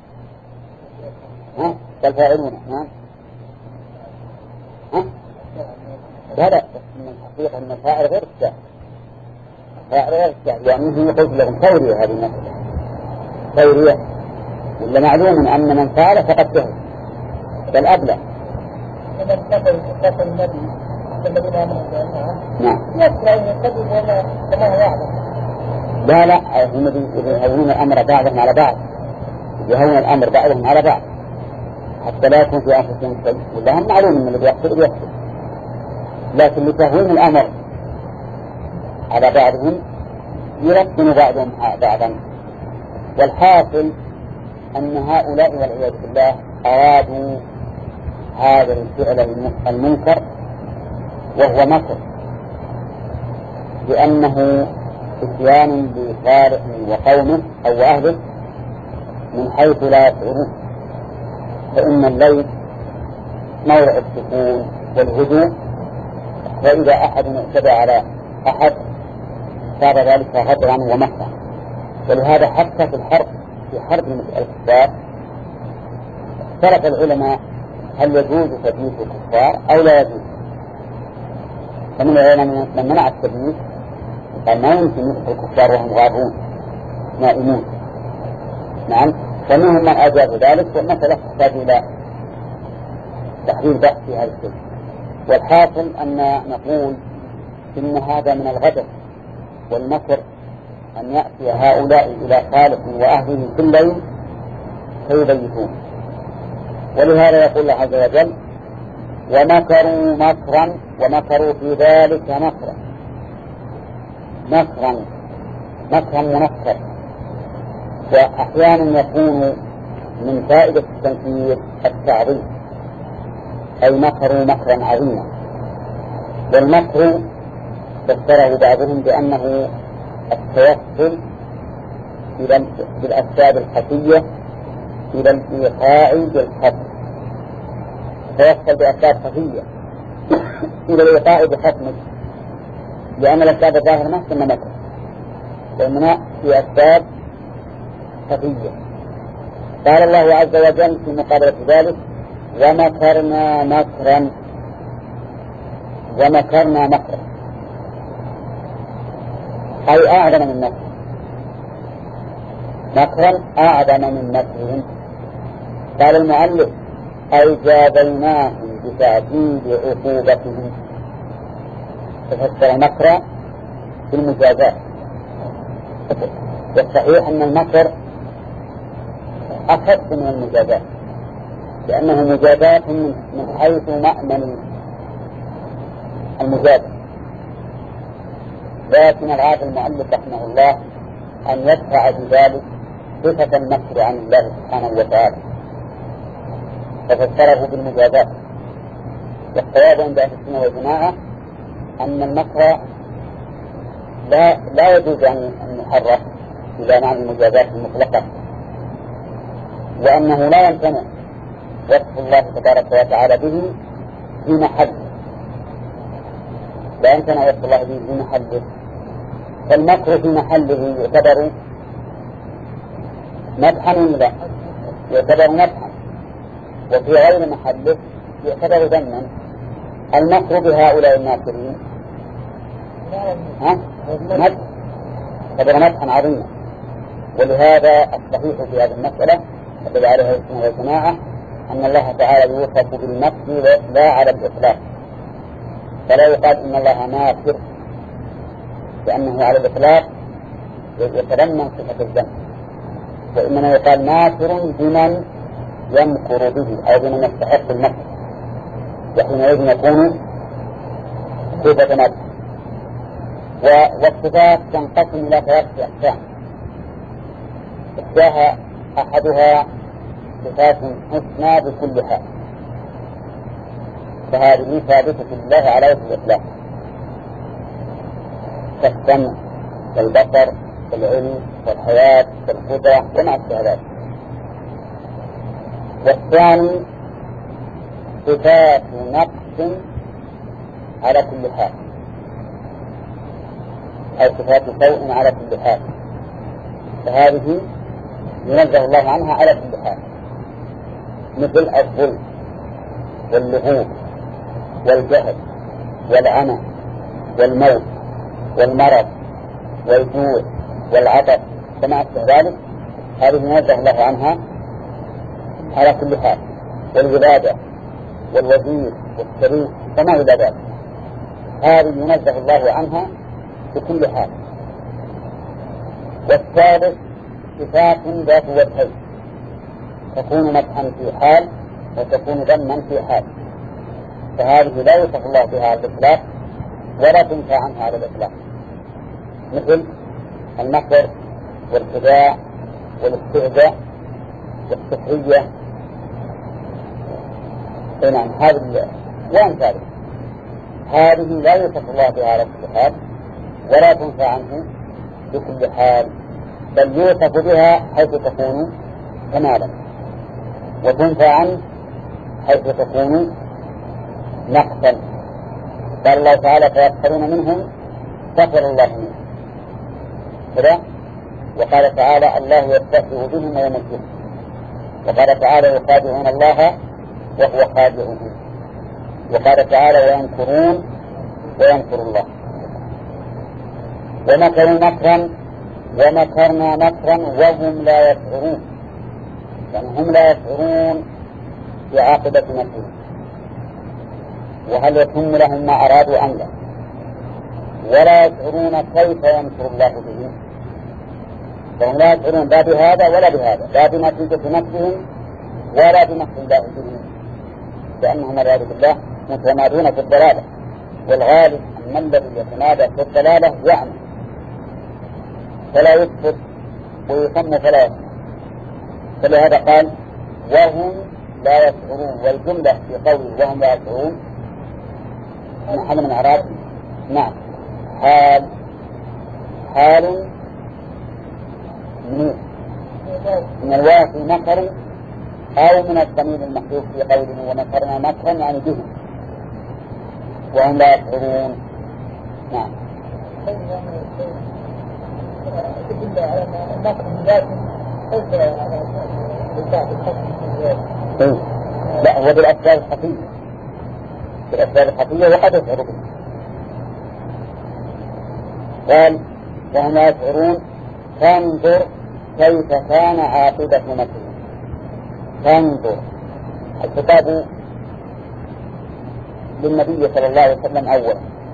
ها بل فاعلون ها ها لا لا من الحقيقة أن الفاعل غير الشاهد، الفاعل غير الشاهد، يعني هي قلت لهم تورية هذه المسألة تورية، ولا معلوم أن من فعل فقد شهد بل أبلغ. فمن كفر كفر النبي الذين آمنوا بأنها نعم يكره أن يكذب وما كما هو يعلم. لا لا هم يهون الأمر بعضهم على بعض، يهون الأمر بعضهم على بعض حتى لا يكون في أنفسهم شيء، ولا هم معلوم أن الذي يقتل يقتل، لكن لتهوين الأمر على بعضهم يلقن بعضهم بعضا. والحاصل أن هؤلاء والعياذ بالله أرادوا هذا الفعل المنكر وهو مكر، لأنه اتيان بصالح وقومه أو أهله من حيث لا يشعرون، فإن الليل موضع السكون والهدوء، وإذا أحد اعتدى على أحد صار ذلك غدرا ومكرا. ولهذا حتى في الحرب في حرب الكفار اختلف العلماء هل يجوز تبييت الكفار أو لا يجوز، فمن العلماء من منع التبييت قال ما يمكن يدخل الكفار وهم غابون نائمون. نعم. فمنهم من أجاب ذلك، والمسألة تحتاج إلى تحرير بحث في هذا الشيء. والحاصل أن نقول إن هذا من الغدر والمكر أن يأتي هؤلاء إلى خالق وأهله في الليل فيبيتون. ولهذا يقول الله عز وجل ومكروا مكرا ومكروا في ذلك مكرا. مكرا مكرا منكر، وأحيانا يكون من فائدة التنكير التعظيم، أي مكروا مكرا عظيما. والمكر فسره بعضهم بأنه التوصل إلى بالأسباب الخفية إلى الإيقاع بالخطر، توصل بأسباب خفية إلى الإيقاع بخطمه، لأن الأسباب الظاهرة ما تسمى مكر، وإنما في أسباب خفية. قال الله عز وجل في مقابلة ذلك ومكرنا مكرا ومكرنا مكرا، أي أعظم من مكر، مكرا أعظم من مكرهم. قال المؤلف أي جازيناهم بتعديد عقوبتهم، تفسر مكرا بالمجازات. والصحيح أن المكر أخف من المجازات، لأنه مجازات من حيث مأمن المجازة. لكن العاقل المؤلف رحمه الله أن يدفع بذلك صفة المكر عن الله سبحانه وتعالى، ففسره بالمجازات. والصواب عند أهل السنة والجماعة أن المكر لا لا يجوز أن يحرف إلى معنى المجازات المطلقة، وأنه لا يمتنع وصف الله تبارك وتعالى به في محله، لا يمتنع وصف الله به في محله. فالمكر في محله يعتبر مدحا ولا يعتبر مدحا، وفي غير محله يعتبر ذما. المكر بهؤلاء الماكرين ها مدح، يعتبر مدحا عظيما. ولهذا الصحيح في هذه المسألة الذي عليها السنة والجماعة أن الله تعالى يوصف بالمكر لا على الإطلاق، فلا يقال إن الله ماكر، لأنه على الإطلاق يتضمن صفة الذنب، وإنما يقال ماكر بمن يمكر به أو بمن يستحق المكر، وحينئذ يكون صفة مكر. والصفات تنقسم إلى ثلاثة أقسام، إحداها أحدها صفات حسنى بكل حال، فهذه ثابتة لله على وجه الإطلاق، كالسمع والبصر والعلم والحياة والقدرة وما أشبه ذلك. والثاني صفات نقص على كل حال، أو صفات سوء على كل حال، فهذه ينزه الله عنها على كل حال، مثل الظلم واللهوب والجهل والعمى والموت والمرض والجوع والعطش وما أشبه ذلك، هذه ينزه الله عنها على كل حال. والولادة والوزير والشريك وما إلى ذلك، هذه ينزه الله عنها بكل حال. والثالث صفات ذات وجهين، تكون مدحا في حال وتكون ذما في حال، فهذه لا يوصف الله بها على الإطلاق ولا تنفى عنها على الإطلاق، مثل المكر والخداع والاستهزاء والسخرية. نعم، هذه وأمثاله، هذه لا يوصف الله بها على كل حال ولا تنفى عنه بكل حال، بل يوصف بها حيث تكون كمالا، وتنفى عنه حيث تكون نقصا. قال الله تعالى فيسخرون منهم سخر الله منهم كذا، وقال تعالى الله يستهزئ بهم ويمجدهم، وقال تعالى يخادعون الله وهو خادعهم، وقال تعالى ويمكرون ويمكر الله. ومكروا مكرا ومكرنا مكرا وهم لا يشعرون، يعني هم لا يشعرون بعاقبة مكرهم، وهل يتم لهم ما أرادوا أم لا، ولا يشعرون كيف يمكر الله بهم، فهم لا يشعرون لا بهذا ولا بهذا، لا بنتيجة مكرهم ولا بمكر الله بهم، لأنهم والعياذ بالله متمادون في الضلالة، والغالب أن الذي يتمادى في الضلالة يعمل فلا يثبت ويسمى فلا يسمى. فلهذا قال وهم لا يشعرون، والجملة في قوله وهم لا يشعرون محل من أعراب نعم حال حال من من الواقع مكر أو من الضمير المحذوف في قوله ومكرنا مكرا يعني بهم وهم لا يشعرون. نعم. لا هو بالأسباب الخفية، بالأسباب الخفية وقد يشعر به. قال وهم لا يشعرون فانظر كيف كان عاقبة مكرهم. فانظر الخطاب للنبي صلى الله عليه وسلم أولا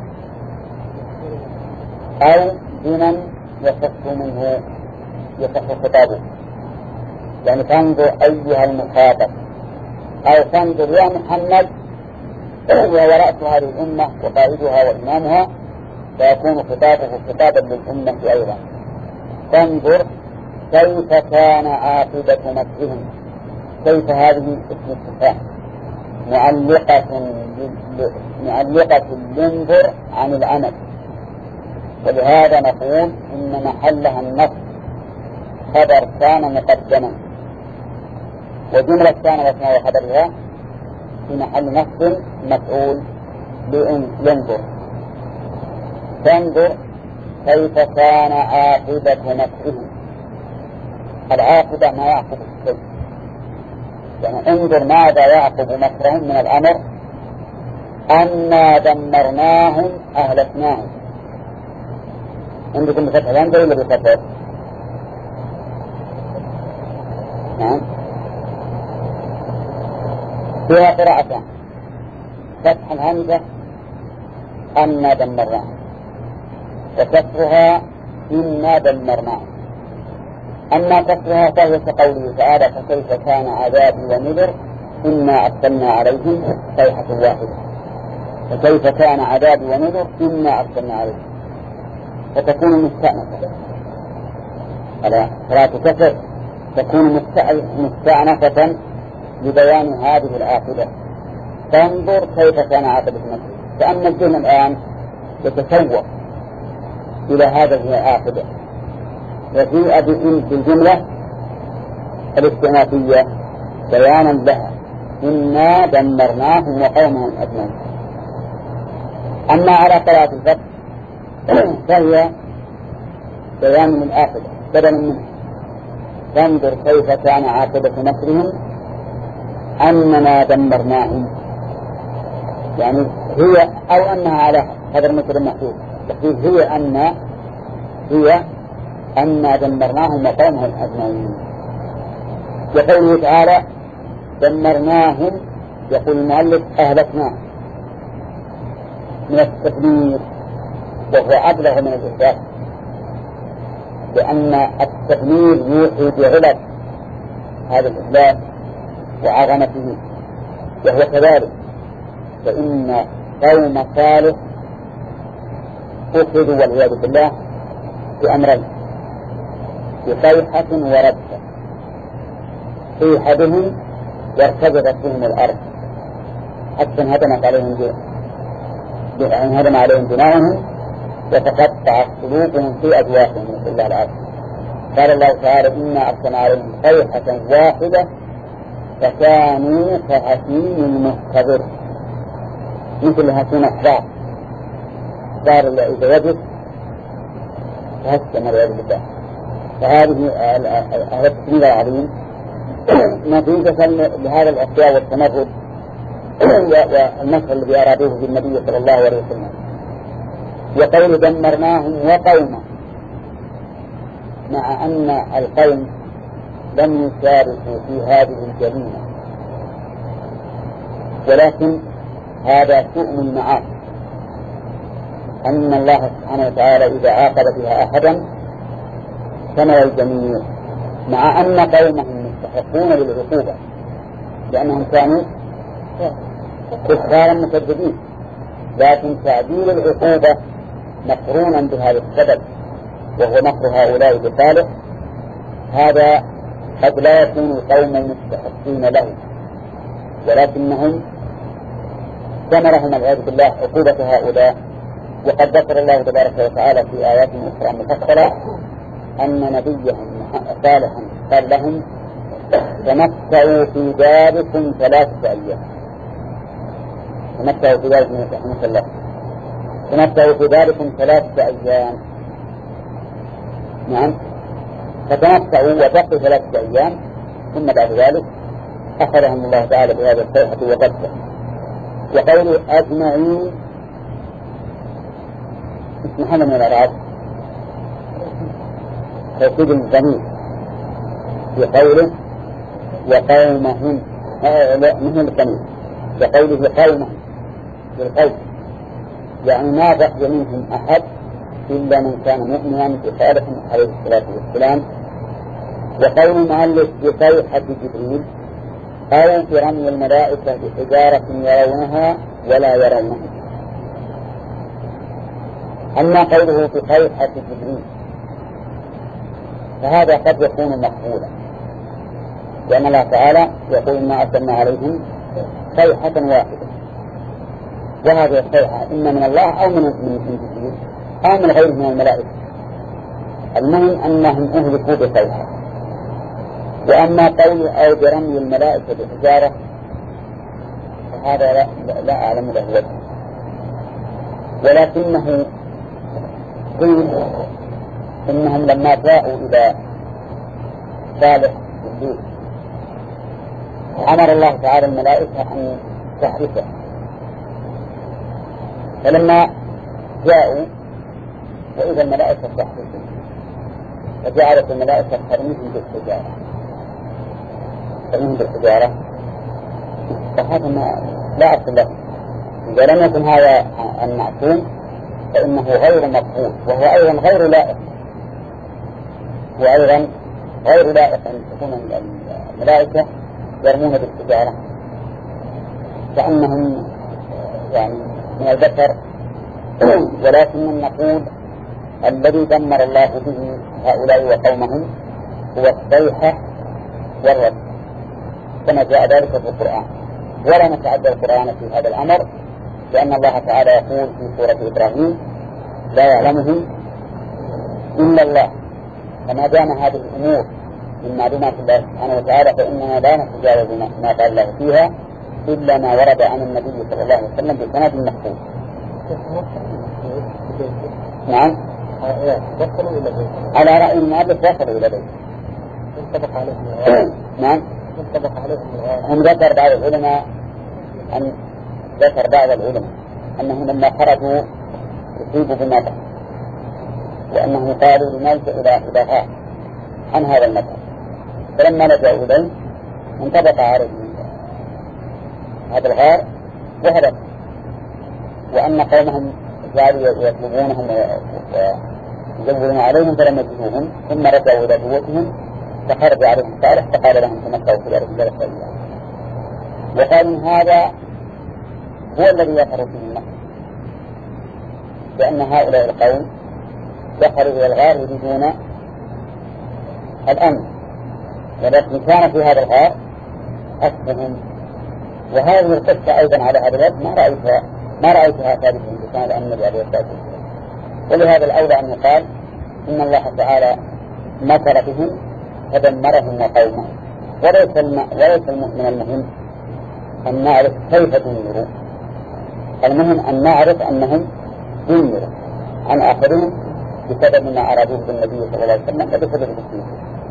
أو بمن يصح منه يصح خطابه، يعني فانظر أيها المخاطب، أو فانظر يا محمد وهو رأس هذه الأمة وقائدها وإمامها، فيكون خطابه خطابا للأمة أيضا. فانظر كيف كان عاقبة مكرهم، كيف هذه اسم استفهام معلقة معلقة للانظر عن العمل، ولهذا نقول إن محلها النص خبر كان مقدما، وجملة كان واسمها وخبرها في محل نصب مفعول لينظر. تنظر كيف كان عاقبة مكرهم. العاقبة ما يعقب الشيء، يعني انظر ماذا يعقب مكرهم من الأمر أنا دمرناهم أهلكناهم. عندكم بفتح الهمزة ولا بفتح؟ نعم فيها قراءتان، فتح الهمزة أنا دمرناهم وكسرها إنا دمرناهم. أما كسرها فهي كقوله تعالى فكيف كان عذابي ونذر إنا أرسلنا عليهم صيحة واحدة. فكيف كان عذابي ونذر إنا أرسلنا عليهم، فتكون مستأنفة على قراءة كسر، تكون مستأنفة لبيان هذه العاقبة. فانظر كيف كان عاقبة مكرهم، كأن الذهن الآن يتسوق إلى هذه العاقبة، وجيء بالجملة الاستئنافية بيانا لها إنا دمرناهم وقومهم أجمعين. أما على قراءة الفتح فهي بيان من العاقبة بدلا منه. فانظر كيف كان عاقبة مكرهم أننا دمرناهم، يعني هي أو أنها على هذا المثل المحدود، لكن هي أن هي أنا دمرناهم وقومهم أجمعين. يقول تعالى دمرناهم، يقول المؤلف أهلكناهم من التدمير، وهو أبلغ من الإثبات، لأن التدمير يوحي بعلة هذا الإثبات وعظمته، وهو كذلك. فإن قوم صالح أخذوا والعياذ بالله بأمرين، بصيحة وردة. صيح بهم وارتجفت بهم الأرض حتى انهدمت عليهم انهدم عليهم بناؤهم وتقطعت قلوبهم في أجوافهم نسأل الله العافية. قال الله تعالى إنا أرسلنا عليهم صيحة واحدة فكانوا كهشيم المحتضر، مثل هشيم الصعب، صار إذا وجد تهشم والعياذ بالله. فهذه هذا التسمية العظيم نتيجة لهذا الأشياء والتمرد والنصر الذي أرادوه بالنبي صلى الله عليه وسلم. وقول دمرناهم وقومهم، مع أن القوم لم يشاركوا في هذه الجريمة، ولكن هذا شؤم المعاصي، أن الله سبحانه وتعالى إذا عاقب بها أحدا شمل الجميع، مع أن قومهم مستحقون للعقوبة لأنهم كانوا كفارا مكذبين، لكن تعديل العقوبة مقرونا بهذا السبب وهو مكر هؤلاء بصالح، هذا قد لا يكون قوما مستحقين له، ولكنهم ثمرهم والعياذ بالله عقوبة هؤلاء. وقد ذكر الله تبارك وتعالى في آيات أخرى مفصلة أن نبيهم صالحا قال لهم تمتعوا في داركم ثلاثة أيام، تمتعوا في داركم رحمة الله، تمتعوا في داركم ثلاثة أيام. نعم، فتمتعوا وبقوا ثلاثة أيام، ثم بعد ذلك أخذهم الله تعالى بهذا الصيحة وقدسه. وقولوا أجمعين اسم حمل من الأرعاب توكيد الضمير في قوله وقومهم، آه لا مهم الضمير بقوله قومهم بالقوم، يعني ما بقي منهم أحد إلا من كان مؤمنا بصالح عليه الصلاة والسلام. وقول المؤلف بصيحة جبريل أو برمي الملائكة بحجارة يرونها ولا يرونها. أما قوله بصيحة جبريل فهذا قد يكون مقبولا، لأن الله تعالى يقول ما أرسلنا عليهم صيحة واحدة، وهذه الصيحة إما من الله أو من من جبريل أو من غيره من الملائكة، المهم أنهم أهلكوا بصيحة. وأما قول أو برمي الملائكة بحجارة فهذا لا, لا أعلم له وجه، ولكنه قيل إنهم لما جاءوا إلى صالح الدين أمر الله تعالى الملائكة أن تحرسه، فلما جاءوا وإذا الملائكة تحرسه فجعلت الملائكة ترميهم بالحجارة ترميهم بالحجارة فهذا ما لا أصل له. إذا لم يكن هذا المعصوم فإنه غير مقبول، وهو أيضا غير لائق، وأيضا غير لائق أن تكون الملائكة يرمون بالحجارة كأنهم يعني من البشر. ولكن نقول الذي دمر الله به هؤلاء وقومهم هو الصيحة والرد كما جاء ذلك في القرآن، ولا نتعدى القرآن في هذا الأمر، لأن الله تعالى يقول في سورة إبراهيم لا يعلمه إلا الله. فما دام هذه الأمور من معلومات الله سبحانه وتعالى فإننا لا نتجاوز ما قال الله فيها إلا ما ورد عن النبي صلى الله عليه وسلم بسند محفوظ. نعم، على رأي المؤلف وصلوا إلى ذلك. نعم، هم ذكر بعض العلماء أن ذكر بعض العلماء أنهم لما خرجوا يصيبوا بالنظر، وأنهم قالوا لنلجأ إلى إلى غار عن هذا المذهب، فلما لجأوا إليه انطبق عليه هذا الغار وهرب، وأن قومهم جعلوا يطلبونهم ويجولون عليهم فلم يجدوهم، ثم رجعوا إلى قوتهم فخرج عليهم صالح فقال لهم تمتعوا في الأرض ثلاثة أيام، وقالوا هذا هو الذي يظهر فيه النصر، لأن هؤلاء القوم دخلوا إلى الغار يريدون الأمن، ولكن كان في هذا الغار أسفهم. وهذه القصة أيضا على هذا الوجه ما رأيتها ما رأيتها ثابتة في كان النبي عليه الصلاة والسلام، ولهذا الأولى أن يقال إن الله تعالى مكر بهم فدمرهم وقومهم. وليس وليس من المهم أن نعرف كيف دمروا، المهم أن نعرف أنهم دمروا عن آخرين بسبب ما أرادوه بالنبي صلى الله عليه وسلم وبسبب الدين.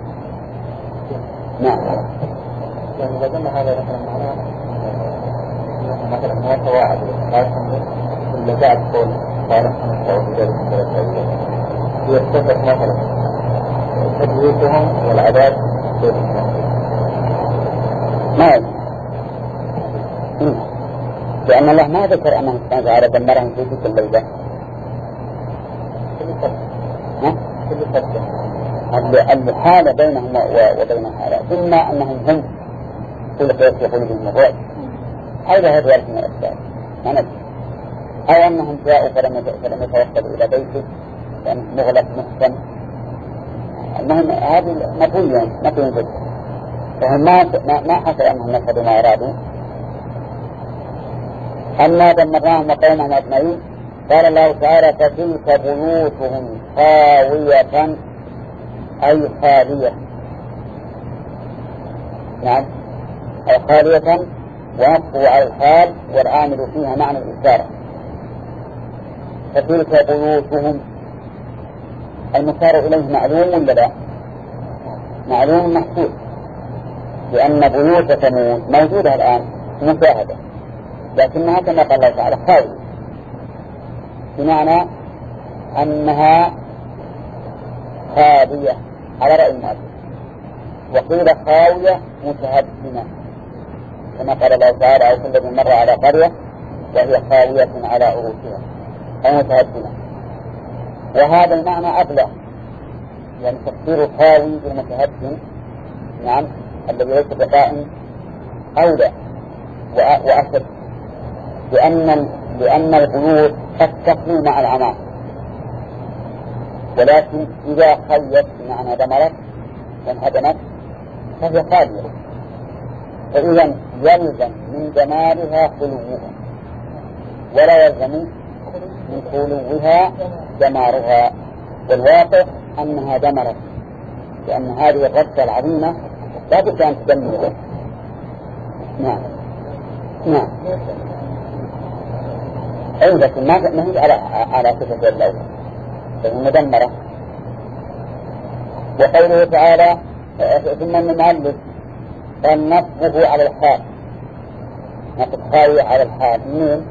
نعم. يعني إذا قلنا هذا مثلا معناه مثلا ما تواعد اللي بعد قول صالح أو بذلك الثلاثة يتفق مثلا تدريسهم والعذاب ما يجب لأن الله ما ذكر أنه سبحانه وتعالى دمرهم في تلك الليلة. الحالة بينهم وبين هؤلاء إما أنهم هم كل قيس يقول بهم الرعب أو ذهب ذلك من الأسباب ما ندري، أو أنهم جاءوا فلم يتوصلوا إلى بيته لأنه مغلق محسن. المهم هذه مطوية مطوية جدا، فهم ما ما حصل أنهم نفذوا ما أرادوا. أما دمرناهم وقومهم أجمعين قال الله تعالى فتلك بيوتهم خاوية أي خالية، نعم أي خالية، ونصبوا على الحال والعامل فيها معنى الإشارة. فتلك بيوتهم المشار إليه معلوم ولا لا؟ معلوم محسوس، لأن بيوت ثمود موجودة الآن مشاهدة، لكنها كما قال الله تعالى خاوية، بمعنى أنها خاوية على رأي المؤلف، وقيل خاوية متهدمة كما قال الله تعالى أو كل الذي مر على قرية وهي خاوية على عروشها أو متهدمة. وهذا المعنى أبلغ، يعني تفسير خاوي بالمتهدم نعم الذي ليس بقائم أولى وأشد، لأن لأن البيوت قد تخلو مع العمار، ولكن إذا خلت بمعنى دمرت وانهدمت فهي خالية، فإذا يلزم من جمالها خلوها ولا يلزم من خلوها دمارها، والواقع أنها دمرت، لأن هذه الربطة العظيمة لا بد أن تدمر. نعم نعم أي لكن ما نهي على على صفة الله فهي مدمرة. وقوله تعالى ثم المؤلف قال نصبه على الحال، نصب خاوية على الحال مين؟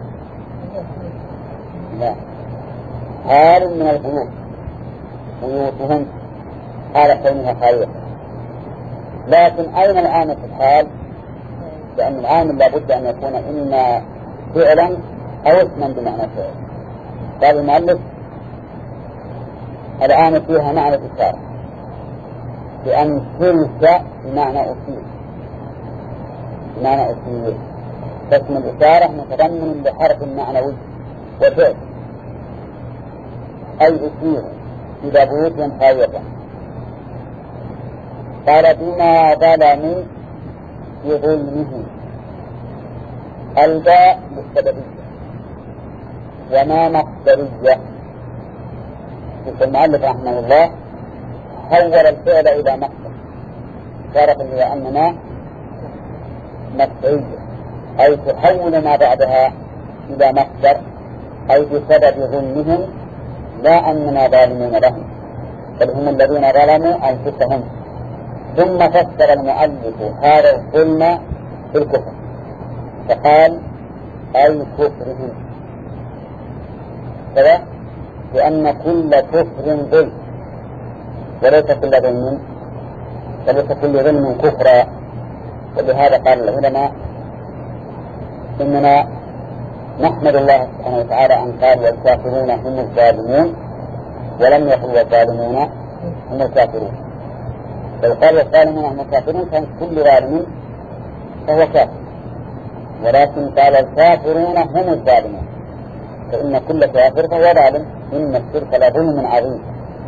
لا حال من البيوت بيوتهم حال كونها خاوية، لكن أين العامل في الحال؟ لأن العامل لابد أن يكون إما فعلا أو اسما بمعنى فعل. قال المؤلف الآن فيها معنى الإشارة، لأن تلك بمعنى أصيل بمعنى أصيل فاسم الإشارة متضمن بحرف معنوي وفعل، أي أصيل إذا بيوتهم خاوية. قال بما ظلموا بظلمهم، الباء للسببية وما مصدرية. المؤلف رحمه الله حول الفعل إلى مصدر، شارك إلى أننا مصدرية أي تحول ما بعدها إلى مصدر، أي بسبب ظلمهم لا أننا ظالمون لهم بل هم الذين ظلموا أنفسهم. ثم فسر المؤلف هذا الظلم بالكفر فقال أي كفرهم كذا، لأن كل كفر ظلم وليس كل ظلم وليس كل ظلم كفرا. ولهذا قال العلماء إننا نحمد الله سبحانه وتعالى أن قال والكافرون هم الظالمون ولم يقل والظالمون هم الكافرون. لو قال الظالمون هم الكافرون كان كل ظالم فهو كافر، ولكن قال الكافرون هم الظالمون، فإن كل كافر فهو ظالم، إن الشرك لظلم عظيم.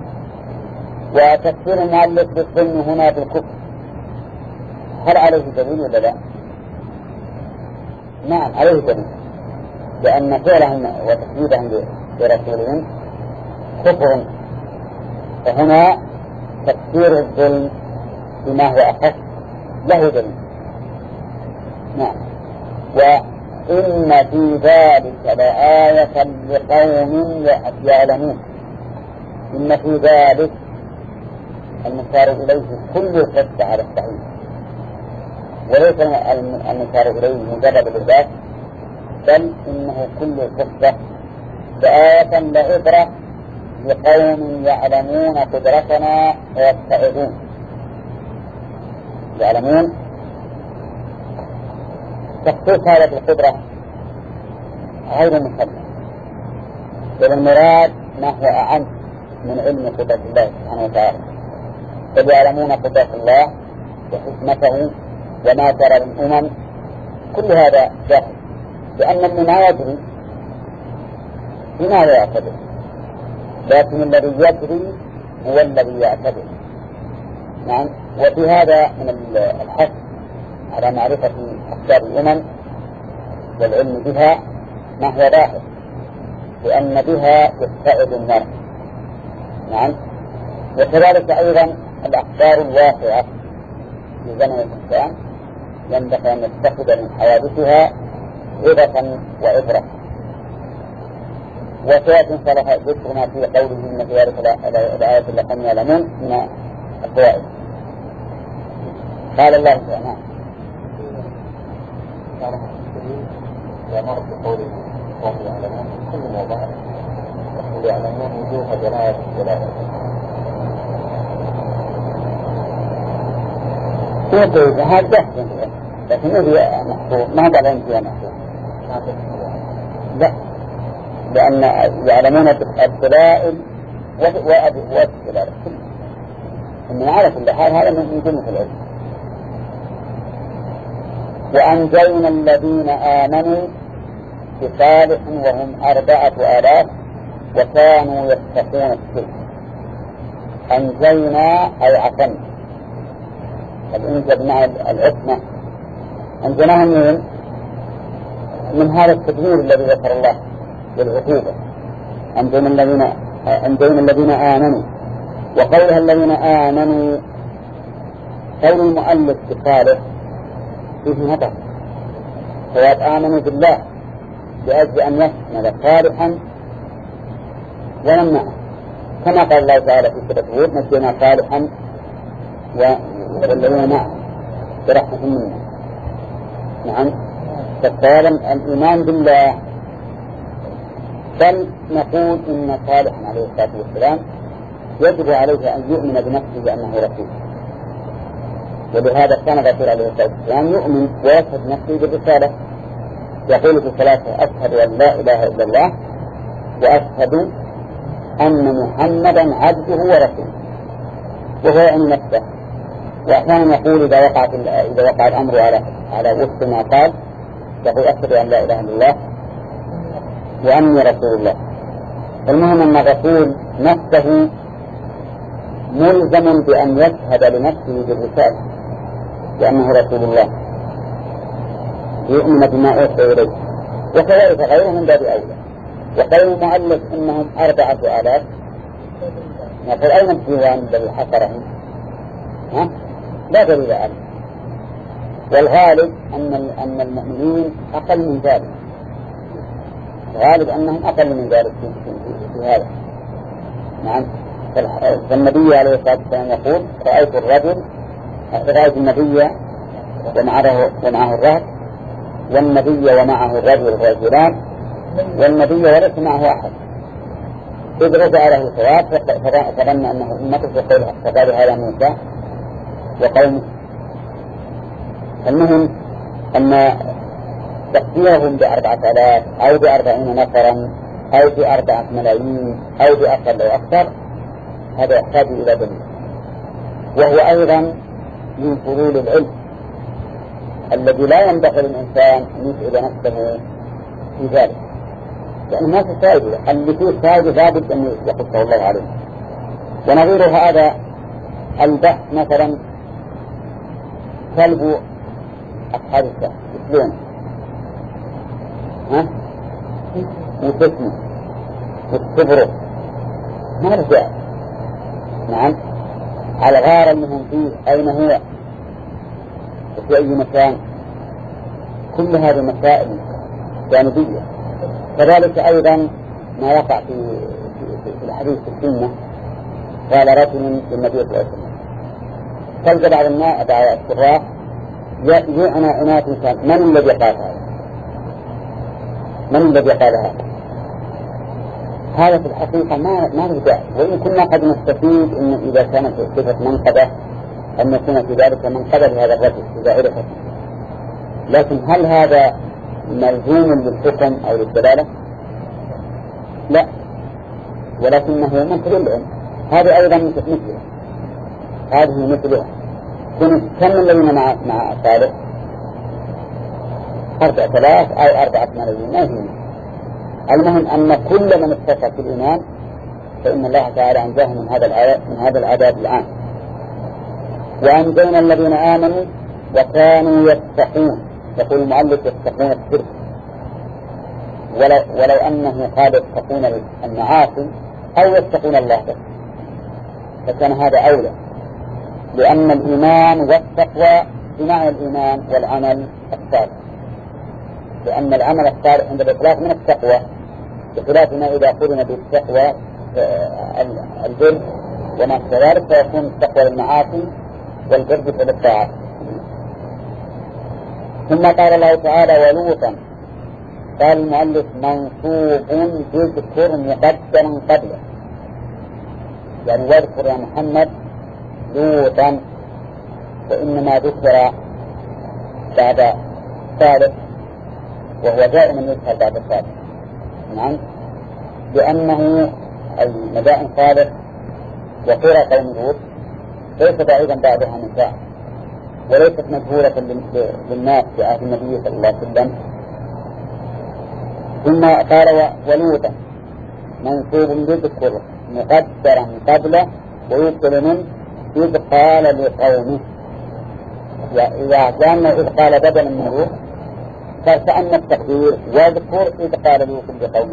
وتفسير المؤلف بالظلم هنا بالكفر هل عليه دليل ولا لا؟ نعم عليه دليل، لأن فعلهم وتكذيبهم برسولهم كفر، فهنا تفسير الظلم بما هو أخف له دليل. نعم وإن في ذلك لآية لقوم يعلمون. إن في ذلك المشار إليه كل القصة على الصحيح، وليس المشار إليه مجرد بالذات بل إنه كل قصة بآية لعبرة لقوم يعلمون قدرتنا ويتعظون. يعلمون تخصيص هذه القدرة غير مسلم، بل المراد ما هو أعم من علم قدرة الله سبحانه وتعالى. بل يعلمون قدرة الله وحكمته وما جرى للأمم، كل هذا جاهل، لأن من ما يجري بماذا يعتبر، لكن الذي يجري هو الذي يعتبر. نعم. وفي هذا من الحث على معرفة أسباب الأمم والعلم بها ما هو ظاهر، لأن بها يستعد المرء. نعم. وكذلك أيضا الأخبار الواقعة في زمن الإنسان ينبغي أن يستفيد من حوادثها عظة وعبرة. وسيأتي إن شاء الله ذكر ما في قوله إن في ذلك الآية لقوم يعلمون من الفوائد. قال الله تعالى ومر بقوله وهم يعلمون كل موضع يعلمون وجوه دلالة الدلالة. يقول هذا جهد، لكن هذه محفوظ ما قال أنت يا محفوظ. لا، لأن يعلمون الدلائل والدلالة إن على كل حال هذا من جملة العلم. وأنجينا الذين آمنوا بصالح وهم أربعة آلاف وكانوا يتقون السلم. أنجينا أي عصمنا، الإنجاء بمعنى العصمة. أنجيناهم من من هذا التدمير الذي ذكر الله للعقوبة. أنجينا الذين أنجينا الذين آمنوا، وقولها الذين آمنوا قول المؤلف بصالح فيه نظر، فقد آمنوا بالله لأجل أن يشمل صالحا ويمنعه، كما قال الله تعالى في سورة هود نجينا صالحا والذين معه برحمة منا. نعم. فالصواب الإيمان بالله، بل نقول إن صالحا عليه الصلاة والسلام يجب عليه أن يؤمن بنفسه بأنه رسول، ولهذا كان الرسول عليه الصلاة والسلام يؤمن ويشهد نفسه بالرسالة، يقول في صلاته أشهد أن لا إله إلا الله وأشهد أن محمدا عبده ورسوله، وهو يعني نفسه. وأحيانا يقول إذا وقع إذا وقع الأمر على على وفق ما قال يقول أشهد أن لا إله إلا الله وأني رسول الله. المهم أن الرسول نفسه ملزم بأن يشهد لنفسه بالرسالة بأنه رسول الله، يؤمن بما أوحي إليه، وكذلك غيره من باب أولى. وقال المؤلف إنهم أربعة آلاف، يقول أين الديوان الذي حصرهم؟ ها؟ لا دليل عليه. والغالب أن أن المؤمنين أقل من ذلك، الغالب أنهم أقل من ذلك في, في, في هذا. نعم. فالنبي عليه الصلاة والسلام يقول رأيت الرجل رأيت النبي ومعه ومعه الرهط، والنبي ومعه الرجل الرجلان، والنبي وليس معه أحد. إذ رجع له ثواب فظن أنه أمته فقال هذا موسى وقومه. المهم أن تقديرهم بأربعة آلاف أو بأربعين نفرا أو بأربعة ملايين أو بأقل أو أكثر هذا يحتاج إلى دليل، وهو أيضا من فضول العلم الذي لا ينبغي للإنسان أن يسعد نفسه في ذلك، لأن ما في فائدة، اللي فيه فائدة لابد أن يقصه الله عليه. ونظير هذا البحث مثلا كلب أصحاب الكهف يسلون ها وتسمه وتبره ما رجع. نعم. على غار أنهم فيه أين هو وفي أي مكان، كل هذه مسائل جانبية. كذلك أيضا ما وقع في في الحديث في السنة، قال رجل للنبي صلى الله عليه وسلم تلقى بعض الناس بعض السراح يعنى عنات إنسان من الذي قال هذا؟ من الذي قال هذا؟ هذا في الحقيقة ما ما له داعي، وإن كنا قد نستفيد إن إذا كانت صفة منقبة أن يكون في ذلك منقبة لهذا الرجل في ظاهرته، لكن هل هذا ملزوم للحكم أو للدلالة؟ لا، ولكنه مثل العلم، هذه أيضا مثلها، هذه مثلها. كم الذين مع مع صالح؟ أربعة ثلاث أو أربعة ملايين، ما يهم. المهم أن كل من اتصل في الإيمان فإن الله تعالى أنجاه من هذا العذاب من هذا العذاب الآن. وأنجينا الذين آمنوا وكانوا يتقون، يقول المؤلف يتقون الشرك، ولو, ولو أنه قال يتقون المعاصي أو يتقون الله بس فكان هذا أولى، لأن الإيمان والتقوى بمعنى الإيمان والعمل الصالح، لأن العمل الصالح عند الإطلاق من التقوى، بخلاف ما إذا قرن بالتقوى البر وما كذلك فيكون التقوى للمعاصي والبر للطاعات. ثم قال الله تعالى ولوطا، قال المؤلف منصوب بذكر مقدرا قبله، يعني واذكر يا محمد لوطا، وإنما ذكر بعد ثالث وهو دائما يذكر بعد الثالث. نعم، لأنه المدائن ثالث وقرى قوم لوط ليس بعيدا بعدها من ساعة، وليست مجهولة للناس في عهد النبي صلى الله عليه وسلم. ثم قال ولوطا منصوب بذكر مقدرا قبله ويبطل منه إذ قال لقومه، إذا كان إذ قال بدلا من لوط فكأن التقدير واذكر إذ قال لوط لقومه.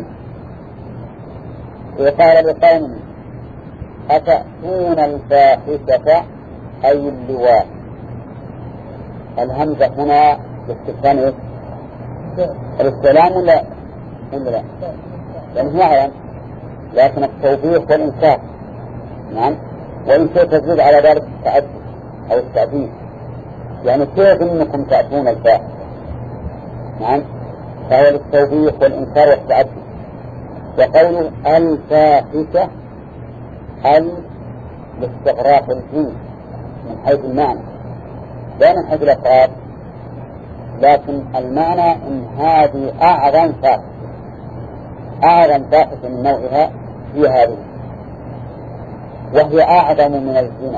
إذ قال لقومه أتأتون الفاحشة أي اللواء، الهمزة هنا باستفهام الاستلام ولا ولا لا؟ يعني هو عيان، لكن التوبيخ والإنصاف. نعم، وإن شئت تزيد على ذلك التعدي أو التعديل، يعني كيف إنكم تأتون الفاحشة. نعم، فهو للتوبيخ والإنكار والتعدي. وقوله الفاحشة ال لاستغراق الجنس من حيث المعنى لا من حيث الأفراد، لكن المعنى إن هذه أعظم فاحشة، أعظم فاحشة من نوعها في هذه، وهي أعظم من الزنا،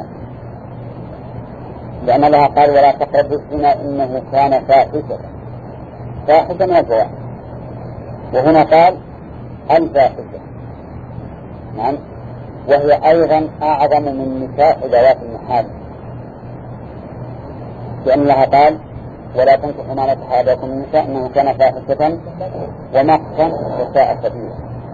لأن الله قال ولا تقربوا الزنا إنه كان فاحشة، فاحشة من الفواحش، وهنا قال الفاحشة. نعم، وهي أيضا أعظم من نساء ذوات المحارم، لأن الله قال ولا تنكحوا ما نكح آباؤكم من النساء إنه كان فاحشة ومقتا وساء سبيلا.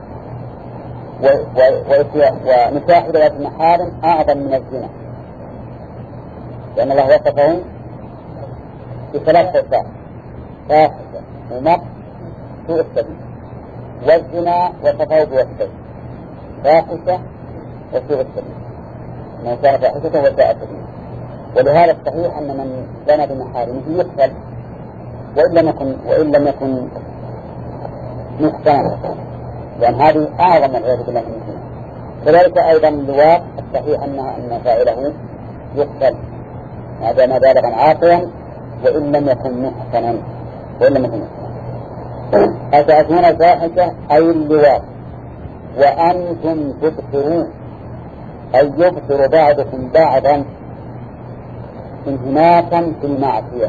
ونساء ذوات المحارم أعظم من الزنا، لأن الله وصفهم بثلاث صفات: فاحشة ومقت سوء السبيل. والزنا وصفه بوصفين: فاحشة وسوء السبيل، إنه كان فاحشة وساء سبيلا. ولهذا الصحيح أن من زنى بمحارمه يقتل وإن لم يكن وإن لم يكن محسنا، لأن هذه أعظم والعياذ بالله من الزنا. كذلك أيضا اللواط الصحيح أن أن فاعله يقتل هذا ما بالغا عاقلا وإن لم يكن محسنا وإن لم يكن محسنا. أتأتون الفاحشة أي اللواط وأنتم تبصرون، أي يبصر بعضكم بعضا انهماكا في المعصية،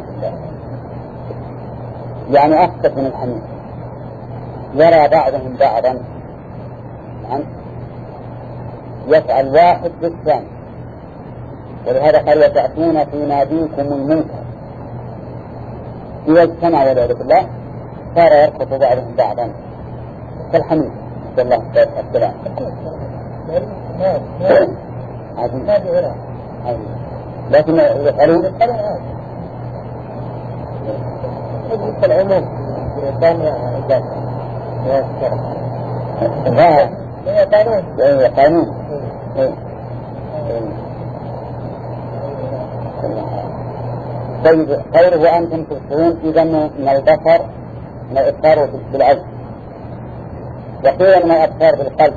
يعني أكثر من الحميد، يرى بعضهم بعضا، يعني يفعل واحد بالثاني. ولهذا قال وتأتون في ناديكم المنكر، إذا اجتمع والعياذ بالله صار يرقص بعضهم بعضا كالحميد، نسأل الله السلام. لكن يفعلون يجب العموم بريطانيا إجازة ظاهر هي قانون هي قانون. طيب قوله وأنتم تبصرون، إذا من البصر من الإبصار بالعين، وقيل من الأبصار بالقلب،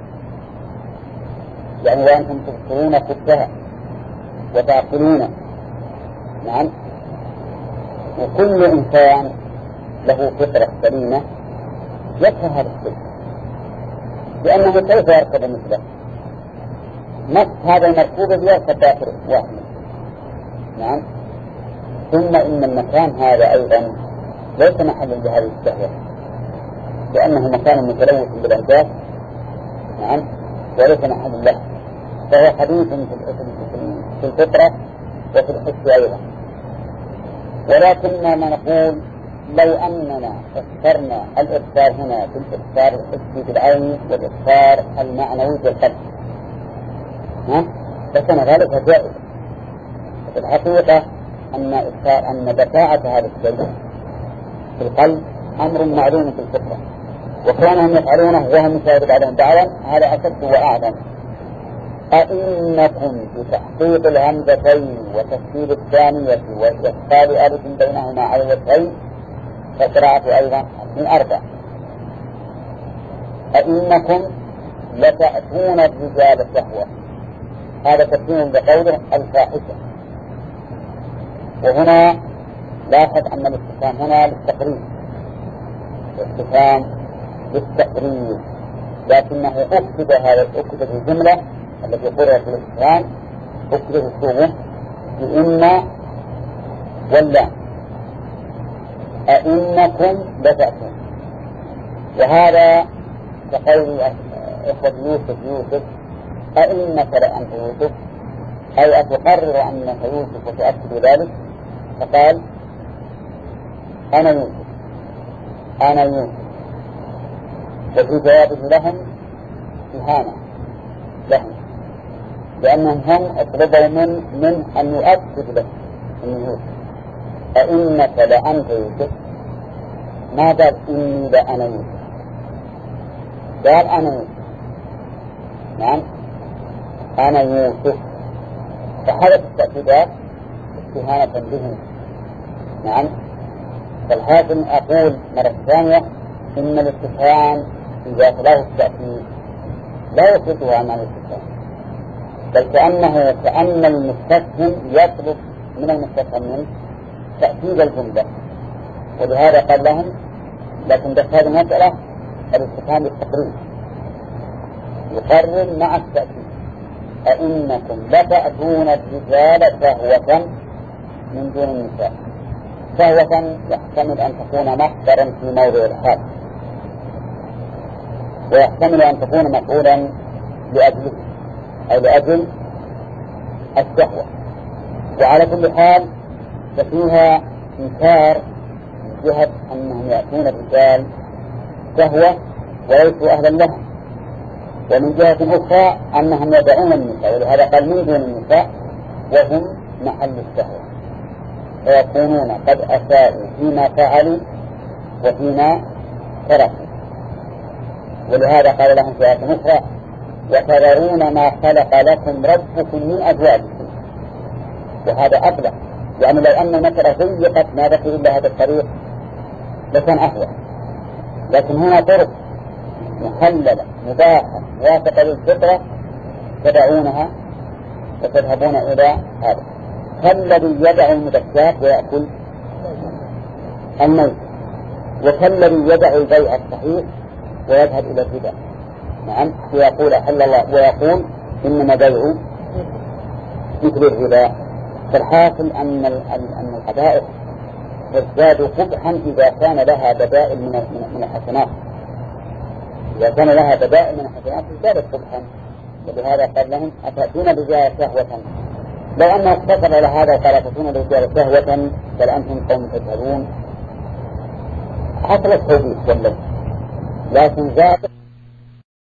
يعني وأنتم تبصرون كلها وتعقلون. نعم. وكل إنسان له فطرة سليمة يفهم هذا الشيء، لأنه كيف يركب مثله؟ نفس هذا المركوب يركب داخل واحد. نعم. ثم إن المكان هذا أيضا ليس محل لهذه الشهوة، لأنه مكان متلوث بالأنجاس. نعم. وليس محل له، فهو حديث في الفطرة وفي الحس أيضا. ولكننا نقول لو أننا اخترنا الإبصار هنا في الإبصار الحسي بالعين والإبصار المعنوي بالقلب، ها؟ فكان ذلك جائز. في الحقيقة أن إبصار أن بشاعة هذا الشيء في القلب أمر معلوم في الفطرة، وكانهم يفعلونه وهم يشاهدون بعضهم بعضا، هذا أشد وأعظم. أئنكم بتحقيق الهمزتين وتسهيل الثانية وإدخال ألف بينهما على الوجهين فقراءة أيضا من أربع. أئنكم لتأتون الرجال شهوة، هذا تفسير بقوله الفاحشة. وهنا لاحظ أن الاستفهام هنا للتقريب، الاستفهام للتقريب، لكنه أكتب هذا أكتب في الجملة التي قرأت في الاستفهام أكتب في الصوغة بإن ولا. أئنكم لتأتون، وهذا كقول إخوة يوسف يوسف أئنك لأنت يوسف، أي أتقرر أنك يوسف وتأكد ذلك، فقال أنا يوسف أنا يوسف. وفي جوابه لهم إهانة لهم، لأنهم هم اطلبوا من من أن يؤكد له أن يوسف. أئنك لأنت يوسف، ما قال إني لأنا يوسف، قال أنا يوسف. نعم. أنا يوسف، فحدث التأكيدات استهانة بهم. نعم. فالحاكم أقول مرة ثانية إن الاستفهام إذا له التأكيد لا يصدق عن الاستفهام، بل كأنه كأن المستفهم يطلب من المستفهم منه تأكيد الجملة، ولهذا قال لهم. لكن بس هذه المسألة الاستفهام بالتقرير يقرر مع التأكيد. أئنكم لتأتون الرجال شهوة من دون النساء. شهوة يحتمل أن تكون مصدرا في موضع الحال، ويحتمل أن تكون مفعولا لأجله أو لأجل الشهوة. وعلى كل حال ففيها إنكار من جهة أنهم يأتون الرجال شهوة وليسوا أهلا لها، ومن جهة أخرى أنهم يدعون النساء، ولهذا قال من دون النساء وهم محل الشهوة، فيكونون قد أساءوا فيما فعلوا وفيما تركوا. ولهذا قال لهم في آية أخرى وتذرون ما خلق لكم ربكم من أزواجكم، وهذا أبلغ، يعني لو أن المسألة ضيقت ما ذكر إلا هذا الطريق لكان أفضل، لكن هنا طرق محللة مباحة موافقة للفطرة تدعونها وتذهبون إلى هذا. كالذي يدع المدكات ويأكل الميت، وكالذي يدع البيع الصحيح ويذهب إلى الربا. نعم. ويقول أحل الله ويقول إنما بيع مثل الربا. فالحاصل أن أن الحدائق تزداد قبحا إذا كان لها بدائل من من الحسنات. إذا كان لها بدائل من الحسنات ازدادت قبحا. ولهذا قال لهم أتأتون الرجال شهوة. لو أنه اقتصر على هذا وقال أتأتون الرجال شهوة بل أنتم قوم تجهلون حصل التوبيخ والله، لكن ذات